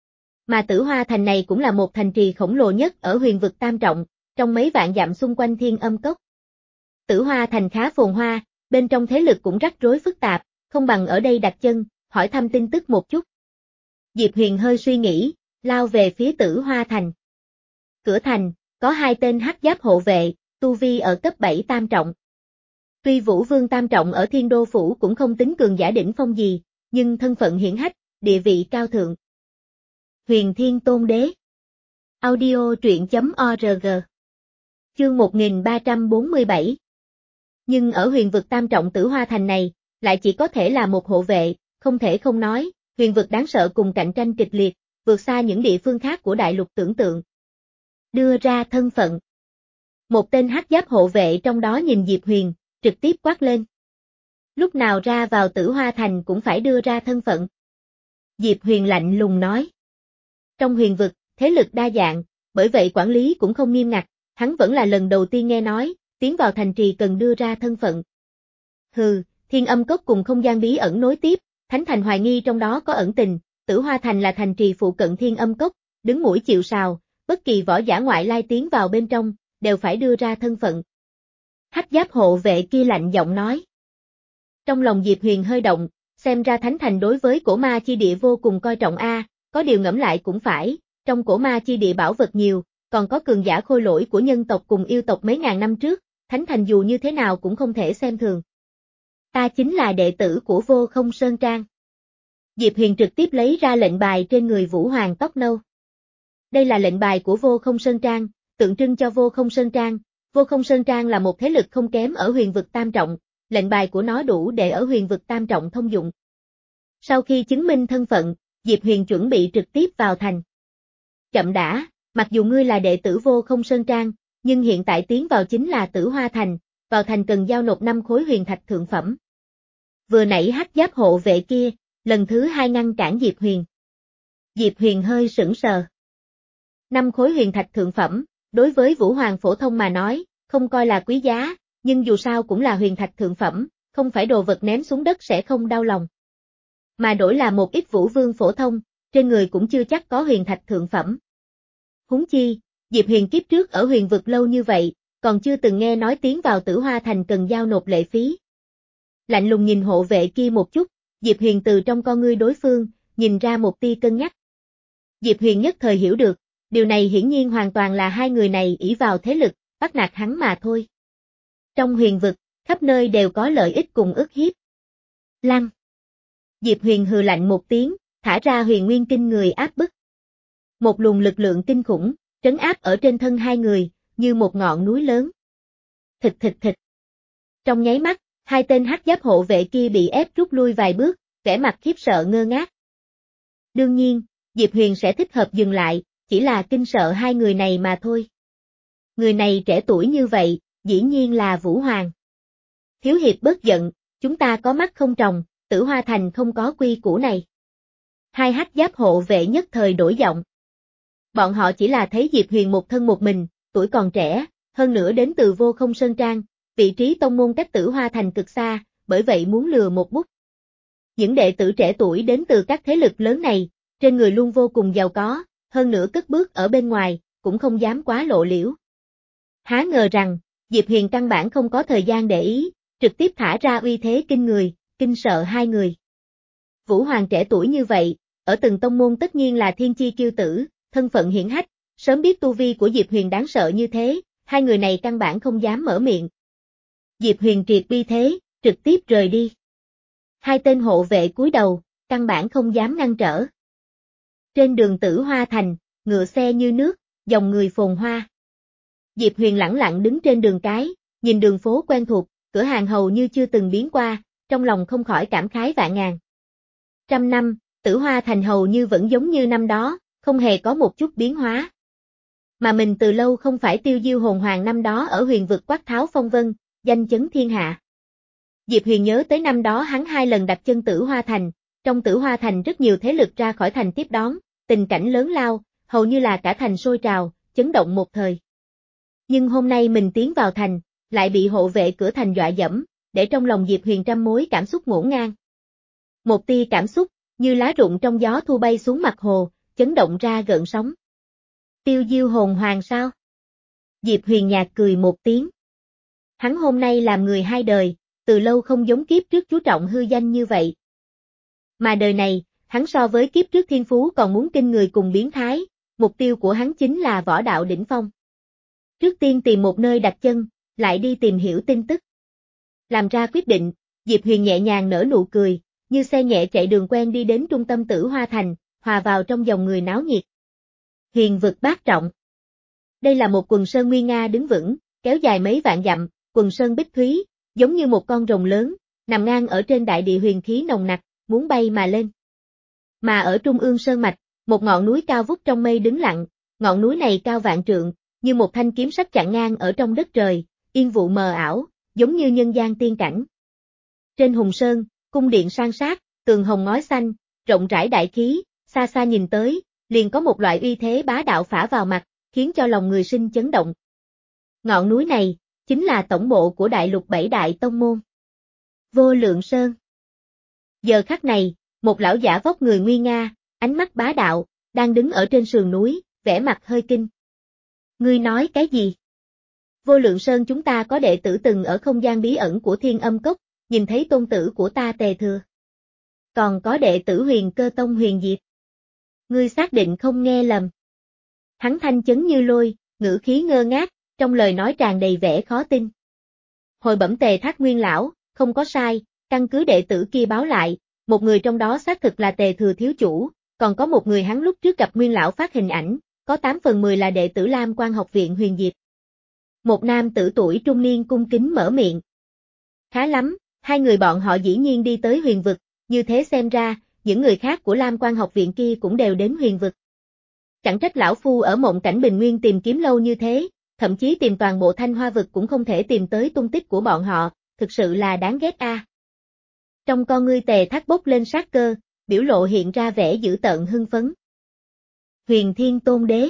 Mà Tử Hoa Thành này cũng là một thành trì khổng lồ nhất ở huyền vực tam trọng, trong mấy vạn dặm xung quanh Thiên Âm Cốc. Tử Hoa Thành khá phồn hoa, bên trong thế lực cũng rắc rối phức tạp, không bằng ở đây đặt chân, hỏi thăm tin tức một chút. Diệp Huyền hơi suy nghĩ, lao về phía Tử Hoa Thành. Cửa thành, có hai tên hắc giáp hộ vệ, tu vi ở cấp bảy tam trọng. Tuy Vũ Vương tam trọng ở Thiên Đô Phủ cũng không tính cường giả đỉnh phong gì, nhưng thân phận hiển hách, địa vị cao thượng. Huyền Thiên Tôn Đế. Audio truyện chấm org. Chương một nghìn ba trăm bốn mươi bảy. Nhưng ở huyền vực tam trọng Tử Hoa Thành này, lại chỉ có thể là một hộ vệ, không thể không nói, huyền vực đáng sợ cùng cạnh tranh kịch liệt, vượt xa những địa phương khác của đại lục tưởng tượng. Đưa ra thân phận. Một tên hắc giáp hộ vệ trong đó nhìn Diệp Huyền, trực tiếp quát lên. Lúc nào ra vào Tử Hoa Thành cũng phải đưa ra thân phận. Diệp Huyền lạnh lùng nói. Trong huyền vực, thế lực đa dạng, bởi vậy quản lý cũng không nghiêm ngặt, hắn vẫn là lần đầu tiên nghe nói, tiến vào thành trì cần đưa ra thân phận. Hừ, Thiên Âm Cốc cùng không gian bí ẩn nối tiếp, Thánh Thành hoài nghi trong đó có ẩn tình, Tử Hoa Thành là thành trì phụ cận Thiên Âm Cốc, đứng mũi chịu sào, bất kỳ võ giả ngoại lai tiến vào bên trong, đều phải đưa ra thân phận. Hắc giáp hộ vệ kia lạnh giọng nói. Trong lòng Diệp Huyền hơi động, xem ra Thánh Thành đối với cổ ma chi địa vô cùng coi trọng a, có điều ngẫm lại cũng phải, trong cổ ma chi địa bảo vật nhiều, còn có cường giả khôi lỗi của nhân tộc cùng yêu tộc mấy ngàn năm trước, Thánh Thành dù như thế nào cũng không thể xem thường. Ta chính là đệ tử của Vô Không Sơn Trang. Diệp Huyền trực tiếp lấy ra lệnh bài trên người Vũ Hoàng tóc nâu. Đây là lệnh bài của Vô Không Sơn Trang, tượng trưng cho Vô Không Sơn Trang. Vô Không Sơn Trang là một thế lực không kém ở huyền vực tam trọng, lệnh bài của nó đủ để ở huyền vực tam trọng thông dụng. Sau khi chứng minh thân phận, Diệp Huyền chuẩn bị trực tiếp vào thành. Chậm đã, mặc dù ngươi là đệ tử Vô Không Sơn Trang, nhưng hiện tại tiến vào chính là Tử Hoa Thành, vào thành cần giao nộp năm khối huyền thạch thượng phẩm. Vừa nãy hắc giáp hộ vệ kia, lần thứ hai ngăn cản Diệp Huyền. Diệp Huyền hơi sững sờ. Năm khối huyền thạch thượng phẩm, đối với Vũ Hoàng phổ thông mà nói, không coi là quý giá, nhưng dù sao cũng là huyền thạch thượng phẩm, không phải đồ vật ném xuống đất sẽ không đau lòng. Mà đổi là một ít Vũ Vương phổ thông, trên người cũng chưa chắc có huyền thạch thượng phẩm. Huống chi, Diệp Huyền kiếp trước ở huyền vực lâu như vậy, còn chưa từng nghe nói tiến vào Tử Hoa Thành cần giao nộp lệ phí. Lạnh lùng nhìn hộ vệ kia một chút, Diệp Huyền từ trong con ngươi đối phương, nhìn ra một tia cân nhắc. Diệp Huyền nhất thời hiểu được, điều này hiển nhiên hoàn toàn là hai người này ỷ vào thế lực, bắt nạt hắn mà thôi. Trong huyền vực, khắp nơi đều có lợi ích cùng ức hiếp. Lăng. Diệp Huyền hừ lạnh một tiếng, thả ra huyền nguyên kinh người áp bức. Một luồng lực lượng kinh khủng, trấn áp ở trên thân hai người, như một ngọn núi lớn. Thịt thịt thịt. Trong nháy mắt, hai tên hắc giáp hộ vệ kia bị ép rút lui vài bước, vẻ mặt khiếp sợ ngơ ngác. Đương nhiên, Diệp Huyền sẽ thích hợp dừng lại, chỉ là kinh sợ hai người này mà thôi. Người này trẻ tuổi như vậy, dĩ nhiên là Vũ Hoàng. Thiếu hiệp bớt giận, Chúng ta có mắt không tròng, Tử Hoa Thành không có quy củ này. Hai hắc giáp hộ vệ nhất thời đổi giọng. Bọn họ chỉ là thấy Diệp Huyền một thân một mình, tuổi còn trẻ, hơn nữa đến từ Vô Không Sơn Trang, vị trí tông môn cách Tử Hoa Thành cực xa, bởi vậy muốn lừa một bút. Những đệ tử trẻ tuổi đến từ các thế lực lớn này, trên người luôn vô cùng giàu có, hơn nữa cất bước ở bên ngoài, cũng không dám quá lộ liễu. Há ngờ rằng, Diệp Huyền căn bản không có thời gian để ý, trực tiếp thả ra uy thế kinh người, kinh sợ hai người. Vũ Hoàng trẻ tuổi như vậy, ở từng tông môn tất nhiên là thiên chi kiêu tử, thân phận hiển hách, sớm biết tu vi của Diệp Huyền đáng sợ như thế, hai người này căn bản không dám mở miệng. Diệp Huyền triệt bi thế, trực tiếp rời đi. Hai tên hộ vệ cúi đầu, căn bản không dám ngăn trở. Trên đường Tử Hoa Thành, ngựa xe như nước, dòng người phồn hoa. Diệp Huyền lẳng lặng đứng trên đường cái, nhìn đường phố quen thuộc, cửa hàng hầu như chưa từng biến qua, trong lòng không khỏi cảm khái vạn ngàn. Trăm năm, Tử Hoa Thành hầu như vẫn giống như năm đó, không hề có một chút biến hóa. Mà mình từ lâu không phải Tiêu Diêu hồn hoàng năm đó ở huyền vực quát tháo phong vân, danh chấn thiên hạ. Diệp Huyền nhớ tới năm đó hắn hai lần đặt chân Tử Hoa Thành, trong Tử Hoa Thành rất nhiều thế lực ra khỏi thành tiếp đón, tình cảnh lớn lao, hầu như là cả thành sôi trào, chấn động một thời. Nhưng hôm nay mình tiến vào thành, lại bị hộ vệ cửa thành dọa dẫm, để trong lòng Diệp Huyền trăm mối cảm xúc ngổn ngang. Một tia cảm xúc, như lá rụng trong gió thu bay xuống mặt hồ, chấn động ra gợn sóng. Tiêu Diêu hồn hoàng sao? Diệp Huyền nhạt cười một tiếng. Hắn hôm nay làm người hai đời, từ lâu không giống kiếp trước chú trọng hư danh như vậy. Mà đời này, hắn so với kiếp trước thiên phú còn muốn kinh người cùng biến thái, mục tiêu của hắn chính là võ đạo đỉnh phong. Trước tiên tìm một nơi đặt chân, lại đi tìm hiểu tin tức. Làm ra quyết định, Diệp Huyền nhẹ nhàng nở nụ cười, như xe nhẹ chạy đường quen đi đến trung tâm Tử Hoa Thành, hòa vào trong dòng người náo nhiệt. Huyền vực bát trọng. Đây là một quần sơn nguy nga đứng vững, kéo dài mấy vạn dặm, quần sơn bích thúy, giống như một con rồng lớn, nằm ngang ở trên đại địa huyền khí nồng nặc, muốn bay mà lên. Mà ở trung ương sơn mạch, một ngọn núi cao vút trong mây đứng lặng, ngọn núi này cao vạn trượng, như một thanh kiếm sắc chặn ngang ở trong đất trời, yên vụ mờ ảo, giống như nhân gian tiên cảnh. Trên hùng sơn, cung điện san sát, tường hồng ngói xanh, rộng rãi đại khí, xa xa nhìn tới, liền có một loại uy thế bá đạo phả vào mặt, khiến cho lòng người sinh chấn động. Ngọn núi này, chính là tổng bộ của đại lục bảy đại tông môn. Vô Lượng Sơn. Giờ khắc này, một lão giả vóc người nguy nga, ánh mắt bá đạo, đang đứng ở trên sườn núi, vẻ mặt hơi kinh. Ngươi nói cái gì? Vô Lượng Sơn chúng ta có đệ tử từng ở không gian bí ẩn của Thiên Âm Cốc, nhìn thấy tôn tử của ta Tề Thừa. Còn có đệ tử Huyền Cơ Tông Huyền Diệp. Ngươi xác định không nghe lầm. Hắn thanh chấn như lôi, ngữ khí ngơ ngác, trong lời nói tràn đầy vẻ khó tin. Hồi bẩm Tề Thác Nguyên lão, không có sai, căn cứ đệ tử kia báo lại, một người trong đó xác thực là Tề Thừa thiếu chủ, còn có một người hắn lúc trước gặp Nguyên lão phát hình ảnh, có tám phần mười là đệ tử Lam Quan học viện Huyền Diệp. Một nam tử tuổi trung niên cung kính mở miệng. Khá lắm, hai người bọn họ dĩ nhiên đi tới huyền vực, như thế xem ra, những người khác của Lam Quan học viện kia cũng đều đến huyền vực. Chẳng trách lão phu ở mộng cảnh bình nguyên tìm kiếm lâu như thế, thậm chí tìm toàn bộ Thanh Hoa vực cũng không thể tìm tới tung tích của bọn họ, thực sự là đáng ghét a. À. Trong con ngươi Tề Thác bốc lên sát cơ, biểu lộ hiện ra vẻ dữ tợn hưng phấn. Huyền Thiên Tôn Đế.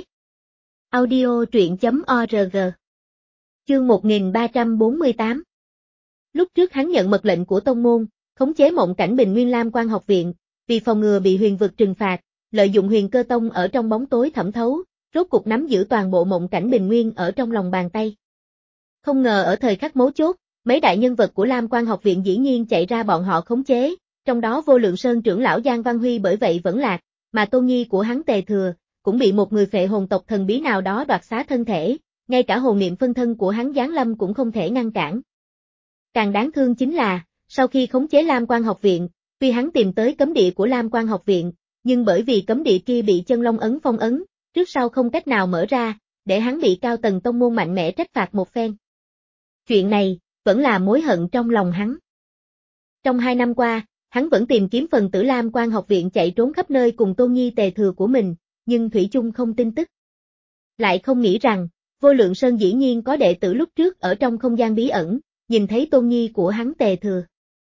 Audio truyện chấm org. Chương một nghìn ba trăm bốn mươi tám. Lúc trước hắn nhận mật lệnh của tông môn, khống chế mộng cảnh bình nguyên Lam Quan học viện, vì phòng ngừa bị huyền vực trừng phạt, lợi dụng Huyền Cơ Tông ở trong bóng tối thẩm thấu, rốt cục nắm giữ toàn bộ mộng cảnh bình nguyên ở trong lòng bàn tay. Không ngờ ở thời khắc mấu chốt, mấy đại nhân vật của Lam Quan học viện dĩ nhiên chạy ra bọn họ khống chế, trong đó Vô Lượng Sơn trưởng lão Giang Văn Huy bởi vậy vẫn lạc, mà tôn nhi của hắn Tề Thừa, cũng bị một người phệ hồn tộc thần bí nào đó đoạt xá thân thể, ngay cả hồn niệm phân thân của hắn giáng lâm cũng không thể ngăn cản. Càng đáng thương chính là, sau khi khống chế Lam Quan học viện, tuy hắn tìm tới cấm địa của Lam Quan học viện, nhưng bởi vì cấm địa kia bị chân long ấn phong ấn, trước sau không cách nào mở ra, để hắn bị cao tầng tông môn mạnh mẽ trách phạt một phen. Chuyện này, vẫn là mối hận trong lòng hắn. Trong hai năm qua, hắn vẫn tìm kiếm phần tử Lam Quan học viện chạy trốn khắp nơi cùng tôn nhi Tề Thừa của mình, nhưng thủy chung không tin tức. Lại không nghĩ rằng, Vô Lượng Sơn dĩ nhiên có đệ tử lúc trước ở trong không gian bí ẩn, nhìn thấy tôn nhi của hắn Tề Thừa.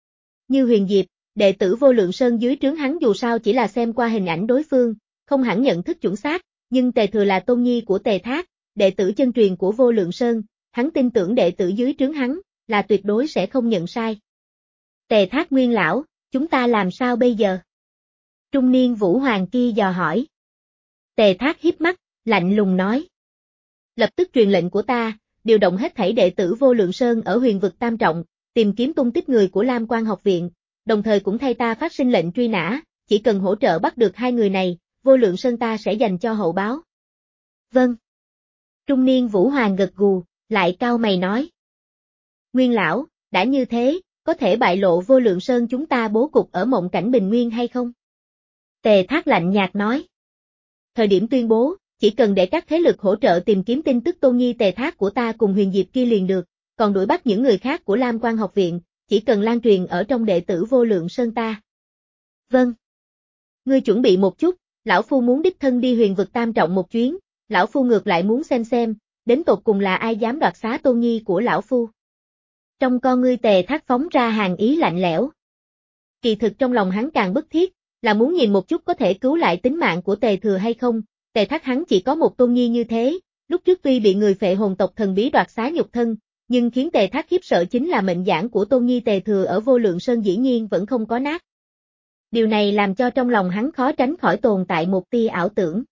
Như Huyền Diệp, đệ tử Vô Lượng Sơn dưới trướng hắn dù sao chỉ là xem qua hình ảnh đối phương, không hẳn nhận thức chuẩn xác, nhưng Tề Thừa là tôn nhi của Tề Thác, đệ tử chân truyền của Vô Lượng Sơn, hắn tin tưởng đệ tử dưới trướng hắn, là tuyệt đối sẽ không nhận sai. Tề Thác nguyên lão, chúng ta làm sao bây giờ? Trung niên Vũ Hoàng kia dò hỏi. Tề Thác híp mắt, lạnh lùng nói. Lập tức truyền lệnh của ta, điều động hết thảy đệ tử Vô Lượng Sơn ở huyền vực Tam Trọng, tìm kiếm tung tích người của Lam Quan học viện, đồng thời cũng thay ta phát sinh lệnh truy nã, chỉ cần hỗ trợ bắt được hai người này, Vô Lượng Sơn ta sẽ dành cho hậu báo. Vâng. Trung niên Vũ Hoàng gật gù, lại cau mày nói. Nguyên lão, đã như thế, có thể bại lộ Vô Lượng Sơn chúng ta bố cục ở mộng cảnh bình nguyên hay không? Tề Thác lạnh nhạt nói. Thời điểm tuyên bố, chỉ cần để các thế lực hỗ trợ tìm kiếm tin tức tôn nhi Tề Thác của ta cùng Huyền Diệp kia liền được, còn đuổi bắt những người khác của Lam Quan học viện, chỉ cần lan truyền ở trong đệ tử Vô Lượng Sơn ta. Vâng. Ngươi chuẩn bị một chút, lão phu muốn đích thân đi huyền vực Tam Trọng một chuyến, lão phu ngược lại muốn xem xem, đến tột cùng là ai dám đoạt xá tôn nhi của lão phu. Trong con ngươi Tề Thác phóng ra hàng ý lạnh lẽo. Kỳ thực trong lòng hắn càng bức thiết, là muốn nhìn một chút có thể cứu lại tính mạng của Tề Thừa hay không. Tề Thác hắn chỉ có một tôn nhi như thế, lúc trước tuy bị người phệ hồn tộc thần bí đoạt xá nhục thân, nhưng khiến Tề Thác khiếp sợ chính là mệnh giảng của tôn nhi Tề Thừa ở Vô Lượng Sơn dĩ nhiên vẫn không có nát. Điều này làm cho trong lòng hắn khó tránh khỏi tồn tại một tia ảo tưởng.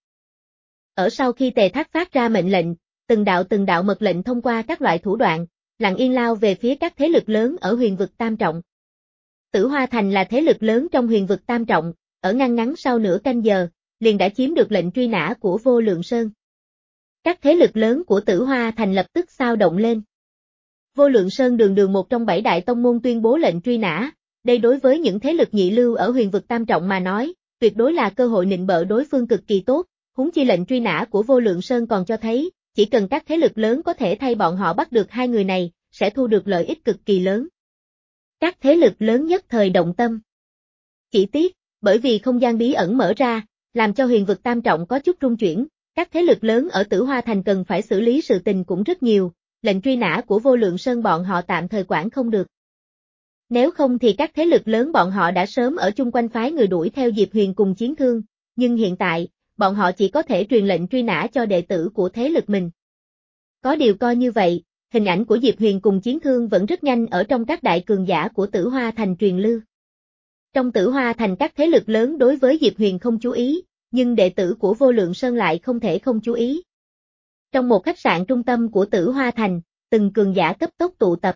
Ở sau khi Tề Thác phát ra mệnh lệnh, từng đạo từng đạo mật lệnh thông qua các loại thủ đoạn, lặng yên lao về phía các thế lực lớn ở huyền vực Tam Trọng. Tử Hoa Thành là thế lực lớn trong huyền vực Tam Trọng, ở ngăn ngắn sau nửa canh giờ, liền đã chiếm được lệnh truy nã của Vô Lượng Sơn. Các thế lực lớn của Tử Hoa Thành lập tức xao động lên. Vô Lượng Sơn đường đường một trong bảy đại tông môn tuyên bố lệnh truy nã, đây đối với những thế lực nhị lưu ở huyền vực Tam Trọng mà nói, tuyệt đối là cơ hội nịnh bợ đối phương cực kỳ tốt, huống chi lệnh truy nã của Vô Lượng Sơn còn cho thấy, chỉ cần các thế lực lớn có thể thay bọn họ bắt được hai người này, sẽ thu được lợi ích cực kỳ lớn. Các thế lực lớn nhất thời động tâm. Chỉ tiếc, bởi vì không gian bí ẩn mở ra, làm cho huyền vực Tam Trọng có chút rung chuyển, các thế lực lớn ở Tử Hoa Thành cần phải xử lý sự tình cũng rất nhiều, lệnh truy nã của Vô Lượng Sơn bọn họ tạm thời quản không được. Nếu không thì các thế lực lớn bọn họ đã sớm ở chung quanh phái người đuổi theo Diệp Huyền cùng chiến thương, nhưng hiện tại, bọn họ chỉ có thể truyền lệnh truy nã cho đệ tử của thế lực mình. Có điều coi như vậy, hình ảnh của Diệp Huyền cùng chiến thương vẫn rất nhanh ở trong các đại cường giả của Tử Hoa Thành truyền lưu. Trong Tử Hoa Thành các thế lực lớn đối với Diệp Huyền không chú ý, nhưng đệ tử của Vô Lượng Sơn lại không thể không chú ý. Trong một khách sạn trung tâm của Tử Hoa Thành, từng cường giả cấp tốc tụ tập.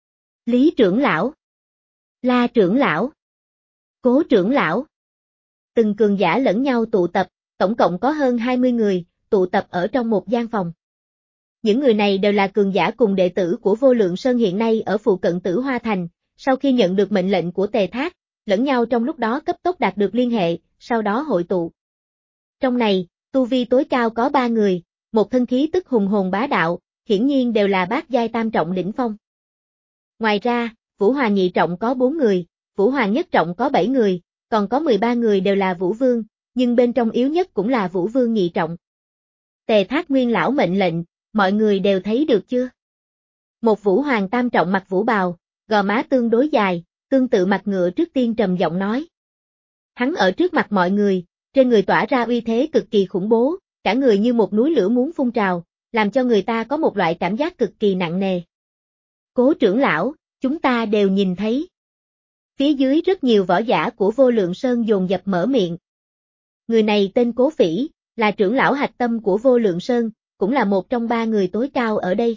Lý trưởng lão, La trưởng lão, Cố trưởng lão. Từng cường giả lẫn nhau tụ tập, tổng cộng có hơn hai mươi người, tụ tập ở trong một gian phòng. Những người này đều là cường giả cùng đệ tử của Vô Lượng Sơn hiện nay ở phụ cận Tử Hoa Thành, sau khi nhận được mệnh lệnh của Tề Thác, lẫn nhau trong lúc đó cấp tốc đạt được liên hệ, sau đó hội tụ. Trong này, tu vi tối cao có ba người, một thân khí tức hùng hồn bá đạo, hiển nhiên đều là bát giai tam trọng đỉnh phong. Ngoài ra, Vũ Hoàng nhị trọng có bốn người, Vũ Hoàng nhất trọng có bảy người, còn có mười ba người đều là Vũ Vương, nhưng bên trong yếu nhất cũng là Vũ Vương nhị trọng. Tề Thác nguyên lão mệnh lệnh, mọi người đều thấy được chưa? Một Vũ Hoàng tam trọng mặc vũ bào, gò má tương đối dài, tương tự mặt ngựa trước tiên trầm giọng nói. Hắn ở trước mặt mọi người, trên người tỏa ra uy thế cực kỳ khủng bố, cả người như một núi lửa muốn phun trào, làm cho người ta có một loại cảm giác cực kỳ nặng nề. Cố trưởng lão, chúng ta đều nhìn thấy. Phía dưới rất nhiều võ giả của Vô Lượng Sơn dồn dập mở miệng. Người này tên Cố Phỉ, là trưởng lão hạch tâm của Vô Lượng Sơn, cũng là một trong ba người tối cao ở đây.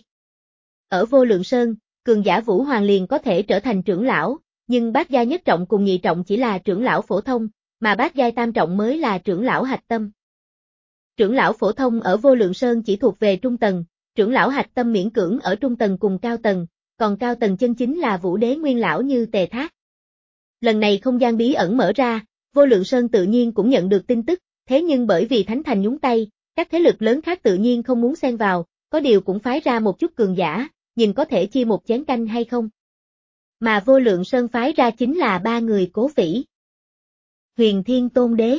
Ở Vô Lượng Sơn, cường giả Vũ Hoàng liền có thể trở thành trưởng lão, nhưng bát giai nhất trọng cùng nhị trọng chỉ là trưởng lão phổ thông, mà bát giai tam trọng mới là trưởng lão hạch tâm. Trưởng lão phổ thông ở Vô Lượng Sơn chỉ thuộc về trung tầng, trưởng lão hạch tâm miễn cưỡng ở trung tầng cùng cao tầng, còn cao tầng chân chính là Vũ Đế nguyên lão như Tề Thác. Lần này không gian bí ẩn mở ra, Vô Lượng Sơn tự nhiên cũng nhận được tin tức, thế nhưng bởi vì Thánh Thành nhúng tay, các thế lực lớn khác tự nhiên không muốn xen vào, có điều cũng phái ra một chút cường giả, nhìn có thể chia một chén canh hay không. Mà Vô Lượng Sơn phái ra chính là ba người Cố Phỉ. Huyền Thiên Tôn Đế.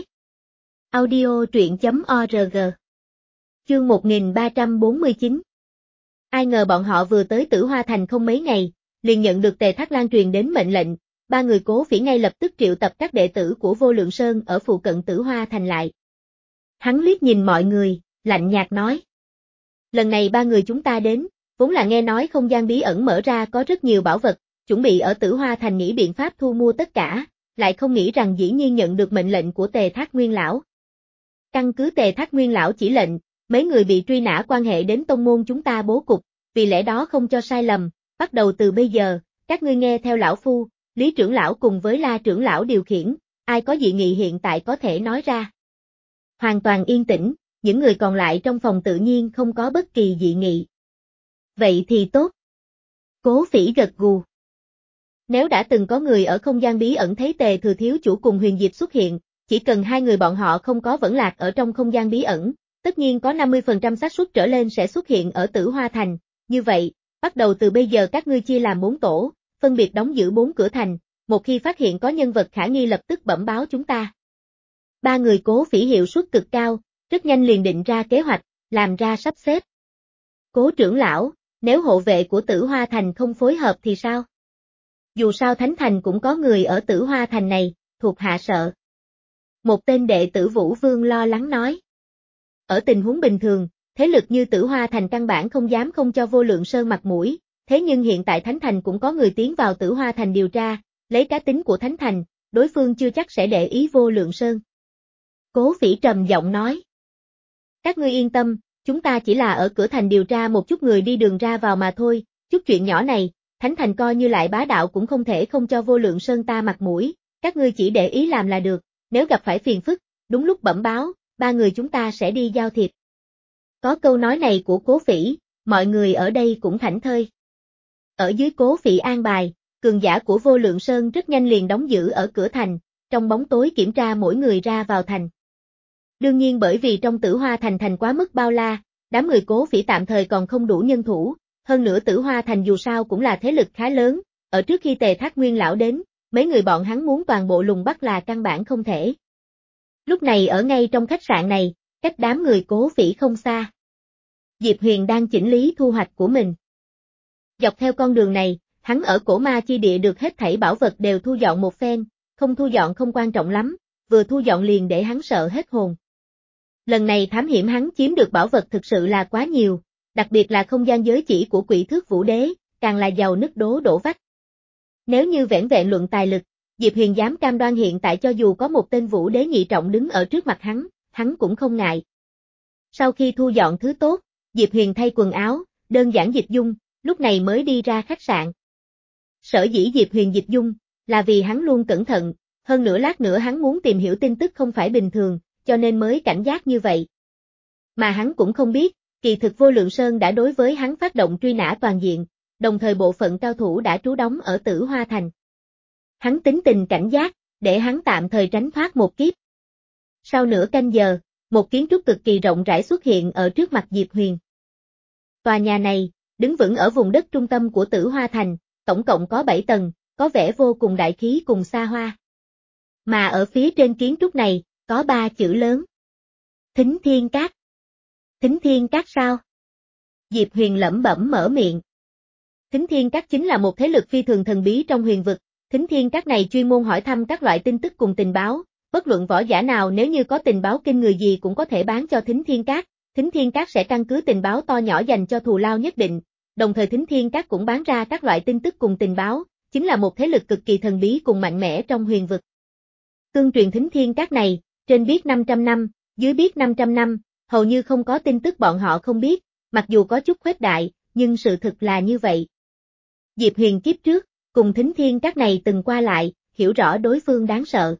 Audio truyện chấm org. Chương một nghìn ba trăm bốn mươi chín. Ai ngờ bọn họ vừa tới Tử Hoa Thành không mấy ngày, liền nhận được Tề Thác lan truyền đến mệnh lệnh, ba người Cố Phỉ ngay lập tức triệu tập các đệ tử của Vô Lượng Sơn ở phụ cận Tử Hoa Thành lại. Hắn liếc nhìn mọi người, lạnh nhạt nói. Lần này ba người chúng ta đến, vốn là nghe nói không gian bí ẩn mở ra có rất nhiều bảo vật, chuẩn bị ở Tử Hoa Thành nghĩ biện pháp thu mua tất cả, lại không nghĩ rằng dĩ nhiên nhận được mệnh lệnh của Tề Thác Nguyên Lão. Căn cứ Tề Thác Nguyên Lão chỉ lệnh, mấy người bị truy nã quan hệ đến tông môn chúng ta bố cục, vì lẽ đó không cho sai lầm, bắt đầu từ bây giờ, các ngươi nghe theo lão phu, Lý trưởng lão cùng với La trưởng lão điều khiển, ai có dị nghị hiện tại có thể nói ra. Hoàn toàn yên tĩnh, những người còn lại trong phòng tự nhiên không có bất kỳ dị nghị. Vậy thì tốt. Cố Phỉ gật gù. Nếu đã từng có người ở không gian bí ẩn thấy Tề Thừa thiếu chủ cùng Huyền Diệp xuất hiện, chỉ cần hai người bọn họ không có vẫn lạc ở trong không gian bí ẩn, tất nhiên có năm mươi phần trăm xác suất trở lên sẽ xuất hiện ở Tử Hoa Thành, như vậy, bắt đầu từ bây giờ các ngươi chia làm bốn tổ, phân biệt đóng giữ bốn cửa thành, một khi phát hiện có nhân vật khả nghi lập tức bẩm báo chúng ta. Ba người Cố Phỉ hiệu suất cực cao, rất nhanh liền định ra kế hoạch, làm ra sắp xếp. Cố trưởng lão, nếu hộ vệ của Tử Hoa Thành không phối hợp thì sao? Dù sao Thánh Thành cũng có người ở Tử Hoa Thành này, thuộc hạ sợ. Một tên đệ tử Vũ Vương lo lắng nói. Ở tình huống bình thường, thế lực như Tử Hoa Thành căn bản không dám không cho Vô Lượng Sơn mặt mũi, thế nhưng hiện tại Thánh Thành cũng có người tiến vào Tử Hoa Thành điều tra, lấy cá tính của Thánh Thành, đối phương chưa chắc sẽ để ý Vô Lượng Sơn. Cố Phỉ trầm giọng nói. Các ngươi yên tâm, chúng ta chỉ là ở cửa thành điều tra một chút người đi đường ra vào mà thôi, chút chuyện nhỏ này, Thánh Thành coi như lại bá đạo cũng không thể không cho Vô Lượng Sơn ta mặt mũi, các ngươi chỉ để ý làm là được, nếu gặp phải phiền phức, đúng lúc bẩm báo, ba người chúng ta sẽ đi giao thiệp. Có câu nói này của Cố Phỉ, mọi người ở đây cũng thảnh thơi. Ở dưới Cố Phỉ an bài, cường giả của Vô Lượng Sơn rất nhanh liền đóng giữ ở cửa thành, trong bóng tối kiểm tra mỗi người ra vào thành. Đương nhiên bởi vì trong Tử Hoa Thành thành quá mức bao la, đám người Cố Phỉ tạm thời còn không đủ nhân thủ, hơn nữa Tử Hoa Thành dù sao cũng là thế lực khá lớn, ở trước khi Tề Thác Nguyên Lão đến, mấy người bọn hắn muốn toàn bộ lùng bắt là căn bản không thể. Lúc này ở ngay trong khách sạn này, cách đám người Cố Phỉ không xa. Diệp Huyền đang chỉnh lý thu hoạch của mình. Dọc theo con đường này, hắn ở cổ ma chi địa được hết thảy bảo vật đều thu dọn một phen, không thu dọn không quan trọng lắm, vừa thu dọn liền để hắn sợ hết hồn. Lần này thám hiểm hắn chiếm được bảo vật thực sự là quá nhiều, đặc biệt là không gian giới chỉ của Quỷ Thước Vũ Đế, càng là giàu nứt đố đổ vách. Nếu như vẻn vẹn luận tài lực, Diệp Huyền dám cam đoan hiện tại cho dù có một tên Vũ Đế nhị trọng đứng ở trước mặt hắn, hắn cũng không ngại. Sau khi thu dọn thứ tốt, Diệp Huyền thay quần áo, đơn giản dịch dung, lúc này mới đi ra khách sạn. Sở dĩ Diệp Huyền dịch dung, là vì hắn luôn cẩn thận, hơn nữa lát nữa hắn muốn tìm hiểu tin tức không phải bình thường, cho nên mới cảnh giác như vậy. Mà hắn cũng không biết, kỳ thực Vô Lượng Sơn đã đối với hắn phát động truy nã toàn diện, đồng thời bộ phận cao thủ đã trú đóng ở Tử Hoa Thành. Hắn tính tình cảnh giác, để hắn tạm thời tránh thoát một kiếp. Sau nửa canh giờ, một kiến trúc cực kỳ rộng rãi xuất hiện ở trước mặt Diệp Huyền. Tòa nhà này, đứng vững ở vùng đất trung tâm của Tử Hoa Thành, tổng cộng có bảy tầng, có vẻ vô cùng đại khí cùng xa hoa. Mà ở phía trên kiến trúc này, có ba chữ lớn. Thính Thiên Các. Thính Thiên Các sao? Diệp Huyền lẩm bẩm mở miệng. Thính Thiên Các chính là một thế lực phi thường thần bí trong huyền vực, Thính Thiên Các này chuyên môn hỏi thăm các loại tin tức cùng tình báo, bất luận võ giả nào nếu như có tình báo kinh người gì cũng có thể bán cho Thính Thiên Các, Thính Thiên Các sẽ căn cứ tình báo to nhỏ dành cho thù lao nhất định, đồng thời Thính Thiên Các cũng bán ra các loại tin tức cùng tình báo, chính là một thế lực cực kỳ thần bí cùng mạnh mẽ trong huyền vực. Tương truyền Thính Thiên Các này, trên biết năm trăm năm, dưới biết năm trăm năm, hầu như không có tin tức bọn họ không biết, mặc dù có chút khuếch đại, nhưng sự thực là như vậy. Diệp Huyền kiếp trước, cùng Thính Thiên Các này từng qua lại, hiểu rõ đối phương đáng sợ.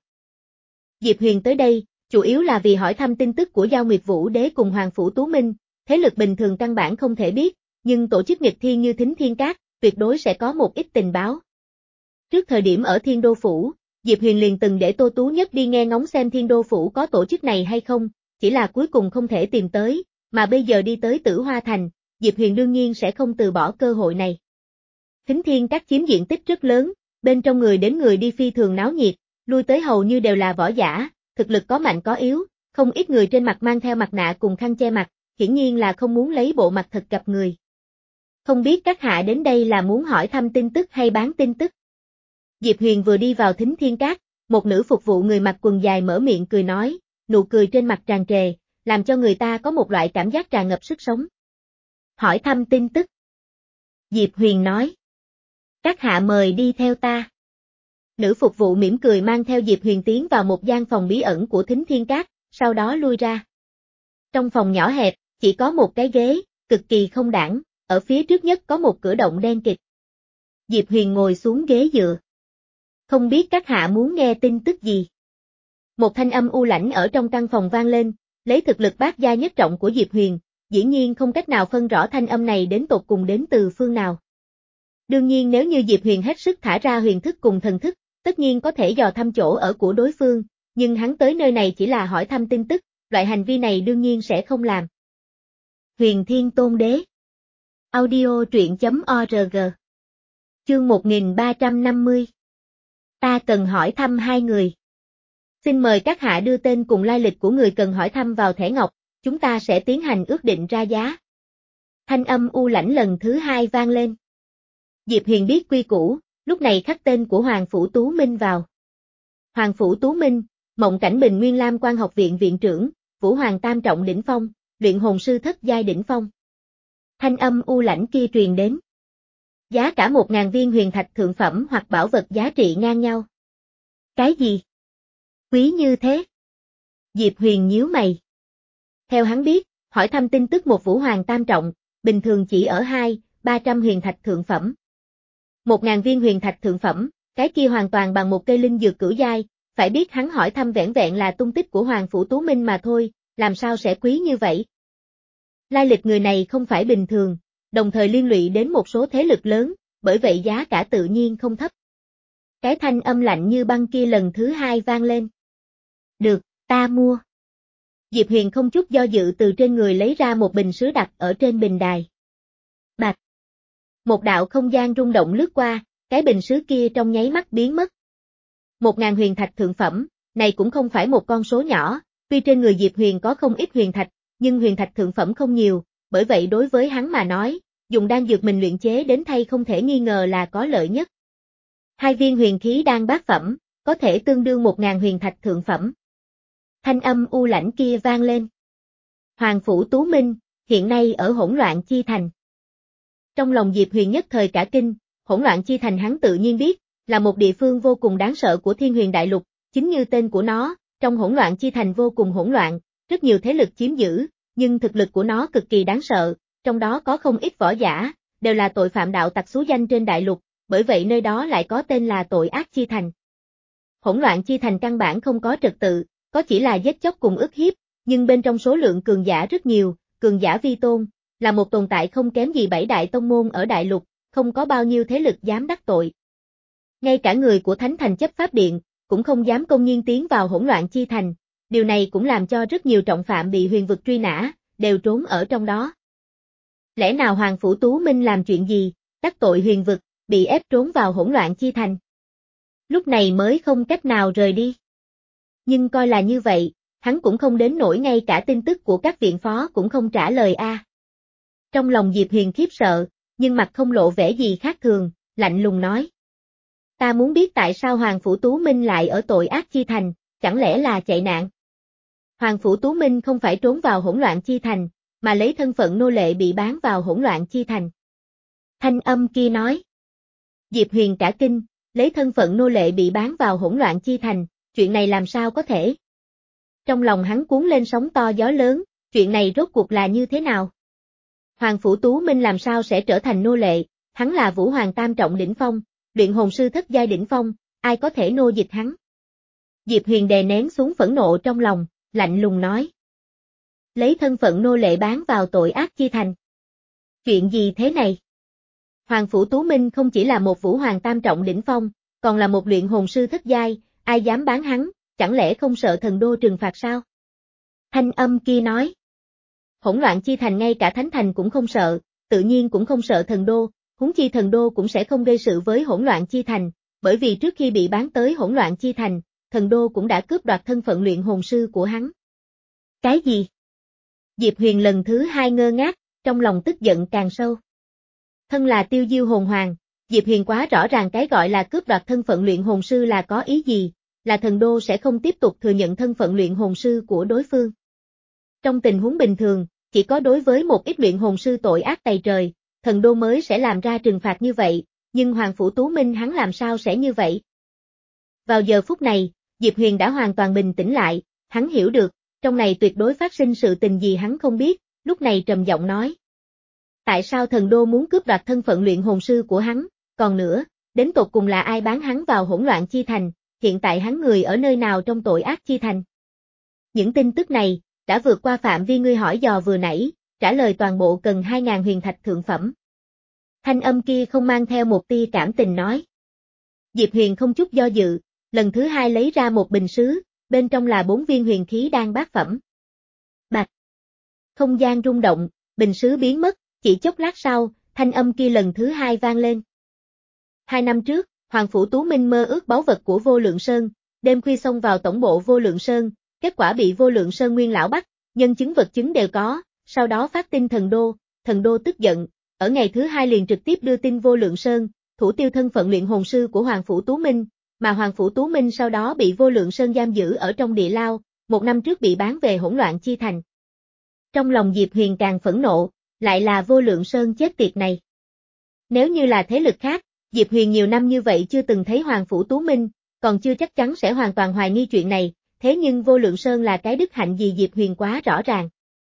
Diệp Huyền tới đây, chủ yếu là vì hỏi thăm tin tức của Giao Nguyệt Vũ Đế cùng Hoàng Phủ Tú Minh, thế lực bình thường căn bản không thể biết, nhưng tổ chức nghịch thiên như Thính Thiên Các, tuyệt đối sẽ có một ít tình báo. Trước thời điểm ở Thiên Đô Phủ, Diệp Huyền liền từng để Tô Tú Nhất đi nghe ngóng xem Thiên Đô Phủ có tổ chức này hay không, chỉ là cuối cùng không thể tìm tới, mà bây giờ đi tới Tử Hoa Thành, Diệp Huyền đương nhiên sẽ không từ bỏ cơ hội này. Thính Thiên Các chiếm diện tích rất lớn, bên trong người đến người đi phi thường náo nhiệt, lui tới hầu như đều là võ giả, thực lực có mạnh có yếu, không ít người trên mặt mang theo mặt nạ cùng khăn che mặt, hiển nhiên là không muốn lấy bộ mặt thật gặp người. Không biết các hạ đến đây là muốn hỏi thăm tin tức hay bán tin tức? Diệp Huyền vừa đi vào Thính Thiên Các, một nữ phục vụ người mặc quần dài mở miệng cười nói, nụ cười trên mặt tràn trề, làm cho người ta có một loại cảm giác tràn ngập sức sống. Hỏi thăm tin tức. Diệp Huyền nói. Các hạ mời đi theo ta. Nữ phục vụ mỉm cười mang theo Diệp Huyền tiến vào một gian phòng bí ẩn của Thính Thiên Các, sau đó lui ra. Trong phòng nhỏ hẹp, chỉ có một cái ghế, cực kỳ không đẳng, ở phía trước nhất có một cửa động đen kịt. Diệp Huyền ngồi xuống ghế dựa. Không biết các hạ muốn nghe tin tức gì? Một thanh âm u lãnh ở trong căn phòng vang lên, lấy thực lực bát gia nhất trọng của Diệp Huyền, dĩ nhiên không cách nào phân rõ thanh âm này đến tột cùng đến từ phương nào. Đương nhiên nếu như Diệp Huyền hết sức thả ra huyền thức cùng thần thức, tất nhiên có thể dò thăm chỗ ở của đối phương, nhưng hắn tới nơi này chỉ là hỏi thăm tin tức, loại hành vi này đương nhiên sẽ không làm. Huyền Thiên Tôn Đế. Audio truyện chấm org. Chương một nghìn ba trăm năm mươi. Ta cần hỏi thăm hai người. Xin mời các hạ đưa tên cùng lai lịch của người cần hỏi thăm vào thẻ ngọc, chúng ta sẽ tiến hành ước định ra giá. Thanh âm u lãnh lần thứ hai vang lên. Diệp Huyền biết quy củ, lúc này khắc tên của Hoàng Phủ Tú Minh vào. Hoàng Phủ Tú Minh, Mộng Cảnh Bình Nguyên Lam Quan Học Viện Viện trưởng, Vũ Hoàng Tam Trọng Đỉnh Phong, luyện hồn sư thất giai đỉnh phong. Thanh âm u lãnh kia truyền đến. Giá cả một ngàn viên huyền thạch thượng phẩm hoặc bảo vật giá trị ngang nhau. Cái gì? Quý như thế? Diệp Huyền nhíu mày. Theo hắn biết, hỏi thăm tin tức một Vũ Hoàng Tam Trọng, bình thường chỉ ở hai, ba trăm huyền thạch thượng phẩm. Một ngàn viên huyền thạch thượng phẩm, cái kia hoàn toàn bằng một cây linh dược cửu giai, phải biết hắn hỏi thăm vẻn vẹn là tung tích của Hoàng Phủ Tú Minh mà thôi, làm sao sẽ quý như vậy? Lai lịch người này không phải bình thường, đồng thời liên lụy đến một số thế lực lớn, bởi vậy giá cả tự nhiên không thấp. Cái thanh âm lạnh như băng kia lần thứ hai vang lên. Được, ta mua. Diệp Huyền không chút do dự từ trên người lấy ra một bình sứ đặt ở trên bình đài. Bạch. Một đạo không gian rung động lướt qua, cái bình sứ kia trong nháy mắt biến mất. Một ngàn huyền thạch thượng phẩm, này cũng không phải một con số nhỏ, tuy trên người Diệp Huyền có không ít huyền thạch, nhưng huyền thạch thượng phẩm không nhiều, bởi vậy đối với hắn mà nói, dùng đan dược mình luyện chế đến thay không thể nghi ngờ là có lợi nhất. Hai viên huyền khí đan bát phẩm, có thể tương đương một ngàn huyền thạch thượng phẩm. Thanh âm u lãnh kia vang lên. Hoàng Phủ Tú Minh, hiện nay ở Hỗn Loạn Chi Thành. Trong lòng Diệp Huyền nhất thời cả kinh, Hỗn Loạn Chi Thành hắn tự nhiên biết, là một địa phương vô cùng đáng sợ của Thiên Huyền Đại Lục, chính như tên của nó, trong Hỗn Loạn Chi Thành vô cùng hỗn loạn, rất nhiều thế lực chiếm giữ, nhưng thực lực của nó cực kỳ đáng sợ, trong đó có không ít võ giả, đều là tội phạm đạo tặc xú danh trên đại lục, bởi vậy nơi đó lại có tên là Tội Ác Chi Thành. Hỗn Loạn Chi Thành căn bản không có trật tự, có chỉ là giết chóc cùng ức hiếp, nhưng bên trong số lượng cường giả rất nhiều, cường giả vi tôn, là một tồn tại không kém gì bảy đại tông môn ở đại lục, không có bao nhiêu thế lực dám đắc tội. Ngay cả người của Thánh Thành Chấp Pháp Điện, cũng không dám công nhiên tiến vào Hỗn Loạn Chi Thành, điều này cũng làm cho rất nhiều trọng phạm bị huyền vực truy nã, đều trốn ở trong đó. Lẽ nào Hoàng Phủ Tú Minh làm chuyện gì, đắc tội huyền vực, bị ép trốn vào Hỗn Loạn Chi Thành? Lúc này mới không cách nào rời đi. Nhưng coi là như vậy, hắn cũng không đến nỗi ngay cả tin tức của các viện phó cũng không trả lời a. À. Trong lòng Diệp Huyền khiếp sợ, nhưng mặt không lộ vẻ gì khác thường, lạnh lùng nói. Ta muốn biết tại sao Hoàng Phủ Tú Minh lại ở Tội Ác Chi Thành, chẳng lẽ là chạy nạn? Hoàng Phủ Tú Minh không phải trốn vào Hỗn Loạn Chi Thành, mà lấy thân phận nô lệ bị bán vào Hỗn Loạn Chi Thành. Thanh âm kia nói. Diệp Huyền cả kinh, lấy thân phận nô lệ bị bán vào Hỗn Loạn Chi Thành, chuyện này làm sao có thể? Trong lòng hắn cuốn lên sóng to gió lớn, chuyện này rốt cuộc là như thế nào? Hoàng Phủ Tú Minh làm sao sẽ trở thành nô lệ, hắn là Vũ Hoàng Tam Trọng Đỉnh Phong, luyện hồn sư thất giai đỉnh phong, ai có thể nô dịch hắn? Diệp Huyền đè nén xuống phẫn nộ trong lòng, lạnh lùng nói. Lấy thân phận nô lệ bán vào Tội Ác Chi Thành. Chuyện gì thế này? Hoàng Phủ Tú Minh không chỉ là một Vũ Hoàng Tam Trọng Đỉnh Phong, còn là một luyện hồn sư thất giai, ai dám bán hắn, chẳng lẽ không sợ thần đô trừng phạt sao? Thanh âm kia nói. Hỗn Loạn Chi Thành ngay cả Thánh Thành cũng không sợ, tự nhiên cũng không sợ thần đô, huống chi thần đô cũng sẽ không gây sự với Hỗn Loạn Chi Thành, bởi vì trước khi bị bán tới Hỗn Loạn Chi Thành, thần đô cũng đã cướp đoạt thân phận luyện hồn sư của hắn. Cái gì? Diệp Huyền lần thứ hai ngơ ngác, trong lòng tức giận càng sâu. Thân là Tiêu Diêu hồn hoàng, Diệp Huyền quá rõ ràng cái gọi là cướp đoạt thân phận luyện hồn sư là có ý gì, là thần đô sẽ không tiếp tục thừa nhận thân phận luyện hồn sư của đối phương. Trong tình huống bình thường, chỉ có đối với một ít luyện hồn sư tội ác tày trời, thần đô mới sẽ làm ra trừng phạt như vậy, nhưng Hoàng Phủ Tú Minh hắn làm sao sẽ như vậy? Vào giờ phút này, Diệp Huyền đã hoàn toàn bình tĩnh lại, hắn hiểu được, trong này tuyệt đối phát sinh sự tình gì hắn không biết, lúc này trầm giọng nói. Tại sao thần đô muốn cướp đoạt thân phận luyện hồn sư của hắn, còn nữa, đến tột cùng là ai bán hắn vào hỗn loạn chi thành, hiện tại hắn người ở nơi nào trong tội ác chi thành? Những tin tức này, đã vượt qua phạm vi ngươi hỏi dò vừa nãy, trả lời toàn bộ cần hai ngàn huyền thạch thượng phẩm. Thanh âm kia không mang theo một tia cảm tình nói. Diệp Huyền không chút do dự, lần thứ hai lấy ra một bình sứ, bên trong là bốn viên huyền khí đan bát phẩm. Bạch. Không gian rung động, bình sứ biến mất, chỉ chốc lát sau, thanh âm kia lần thứ hai vang lên. Hai năm trước, Hoàng Phủ Tú Minh mơ ước báu vật của Vô Lượng Sơn, đêm khuya xông vào tổng bộ Vô Lượng Sơn, kết quả bị Vô Lượng Sơn nguyên lão bắt, nhân chứng vật chứng đều có, sau đó phát tin thần đô, thần đô tức giận, ở ngày thứ hai liền trực tiếp đưa tin Vô Lượng Sơn, thủ tiêu thân phận luyện hồn sư của Hoàng Phủ Tú Minh, mà Hoàng Phủ Tú Minh sau đó bị Vô Lượng Sơn giam giữ ở trong địa lao, một năm trước bị bán về hỗn loạn chi thành. Trong lòng Diệp Huyền càng phẫn nộ, lại là Vô Lượng Sơn chết tiệt này. Nếu như là thế lực khác, Diệp Huyền nhiều năm như vậy chưa từng thấy Hoàng Phủ Tú Minh, còn chưa chắc chắn sẽ hoàn toàn hoài nghi chuyện này, thế nhưng Vô Lượng Sơn là cái đức hạnh gì Diệp Huyền quá rõ ràng.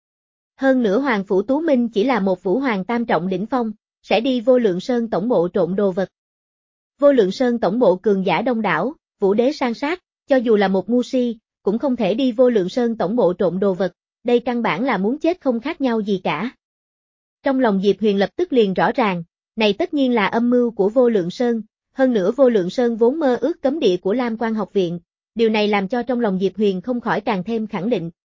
Hơn nữa Hoàng Phủ Tú Minh chỉ là một vũ hoàng tam trọng đỉnh phong, sẽ đi Vô Lượng Sơn tổng bộ trộn đồ vật. Vô Lượng Sơn tổng bộ cường giả đông đảo, vũ đế san sát, cho dù là một ngu si, cũng không thể đi Vô Lượng Sơn tổng bộ trộn đồ vật, đây căn bản là muốn chết không khác nhau gì cả. Trong lòng Diệp Huyền lập tức liền rõ ràng, này tất nhiên là âm mưu của Vô Lượng Sơn, hơn nữa Vô Lượng Sơn vốn mơ ước cấm địa của Lam Quan học viện, điều này làm cho trong lòng Diệp Huyền không khỏi càng thêm khẳng định,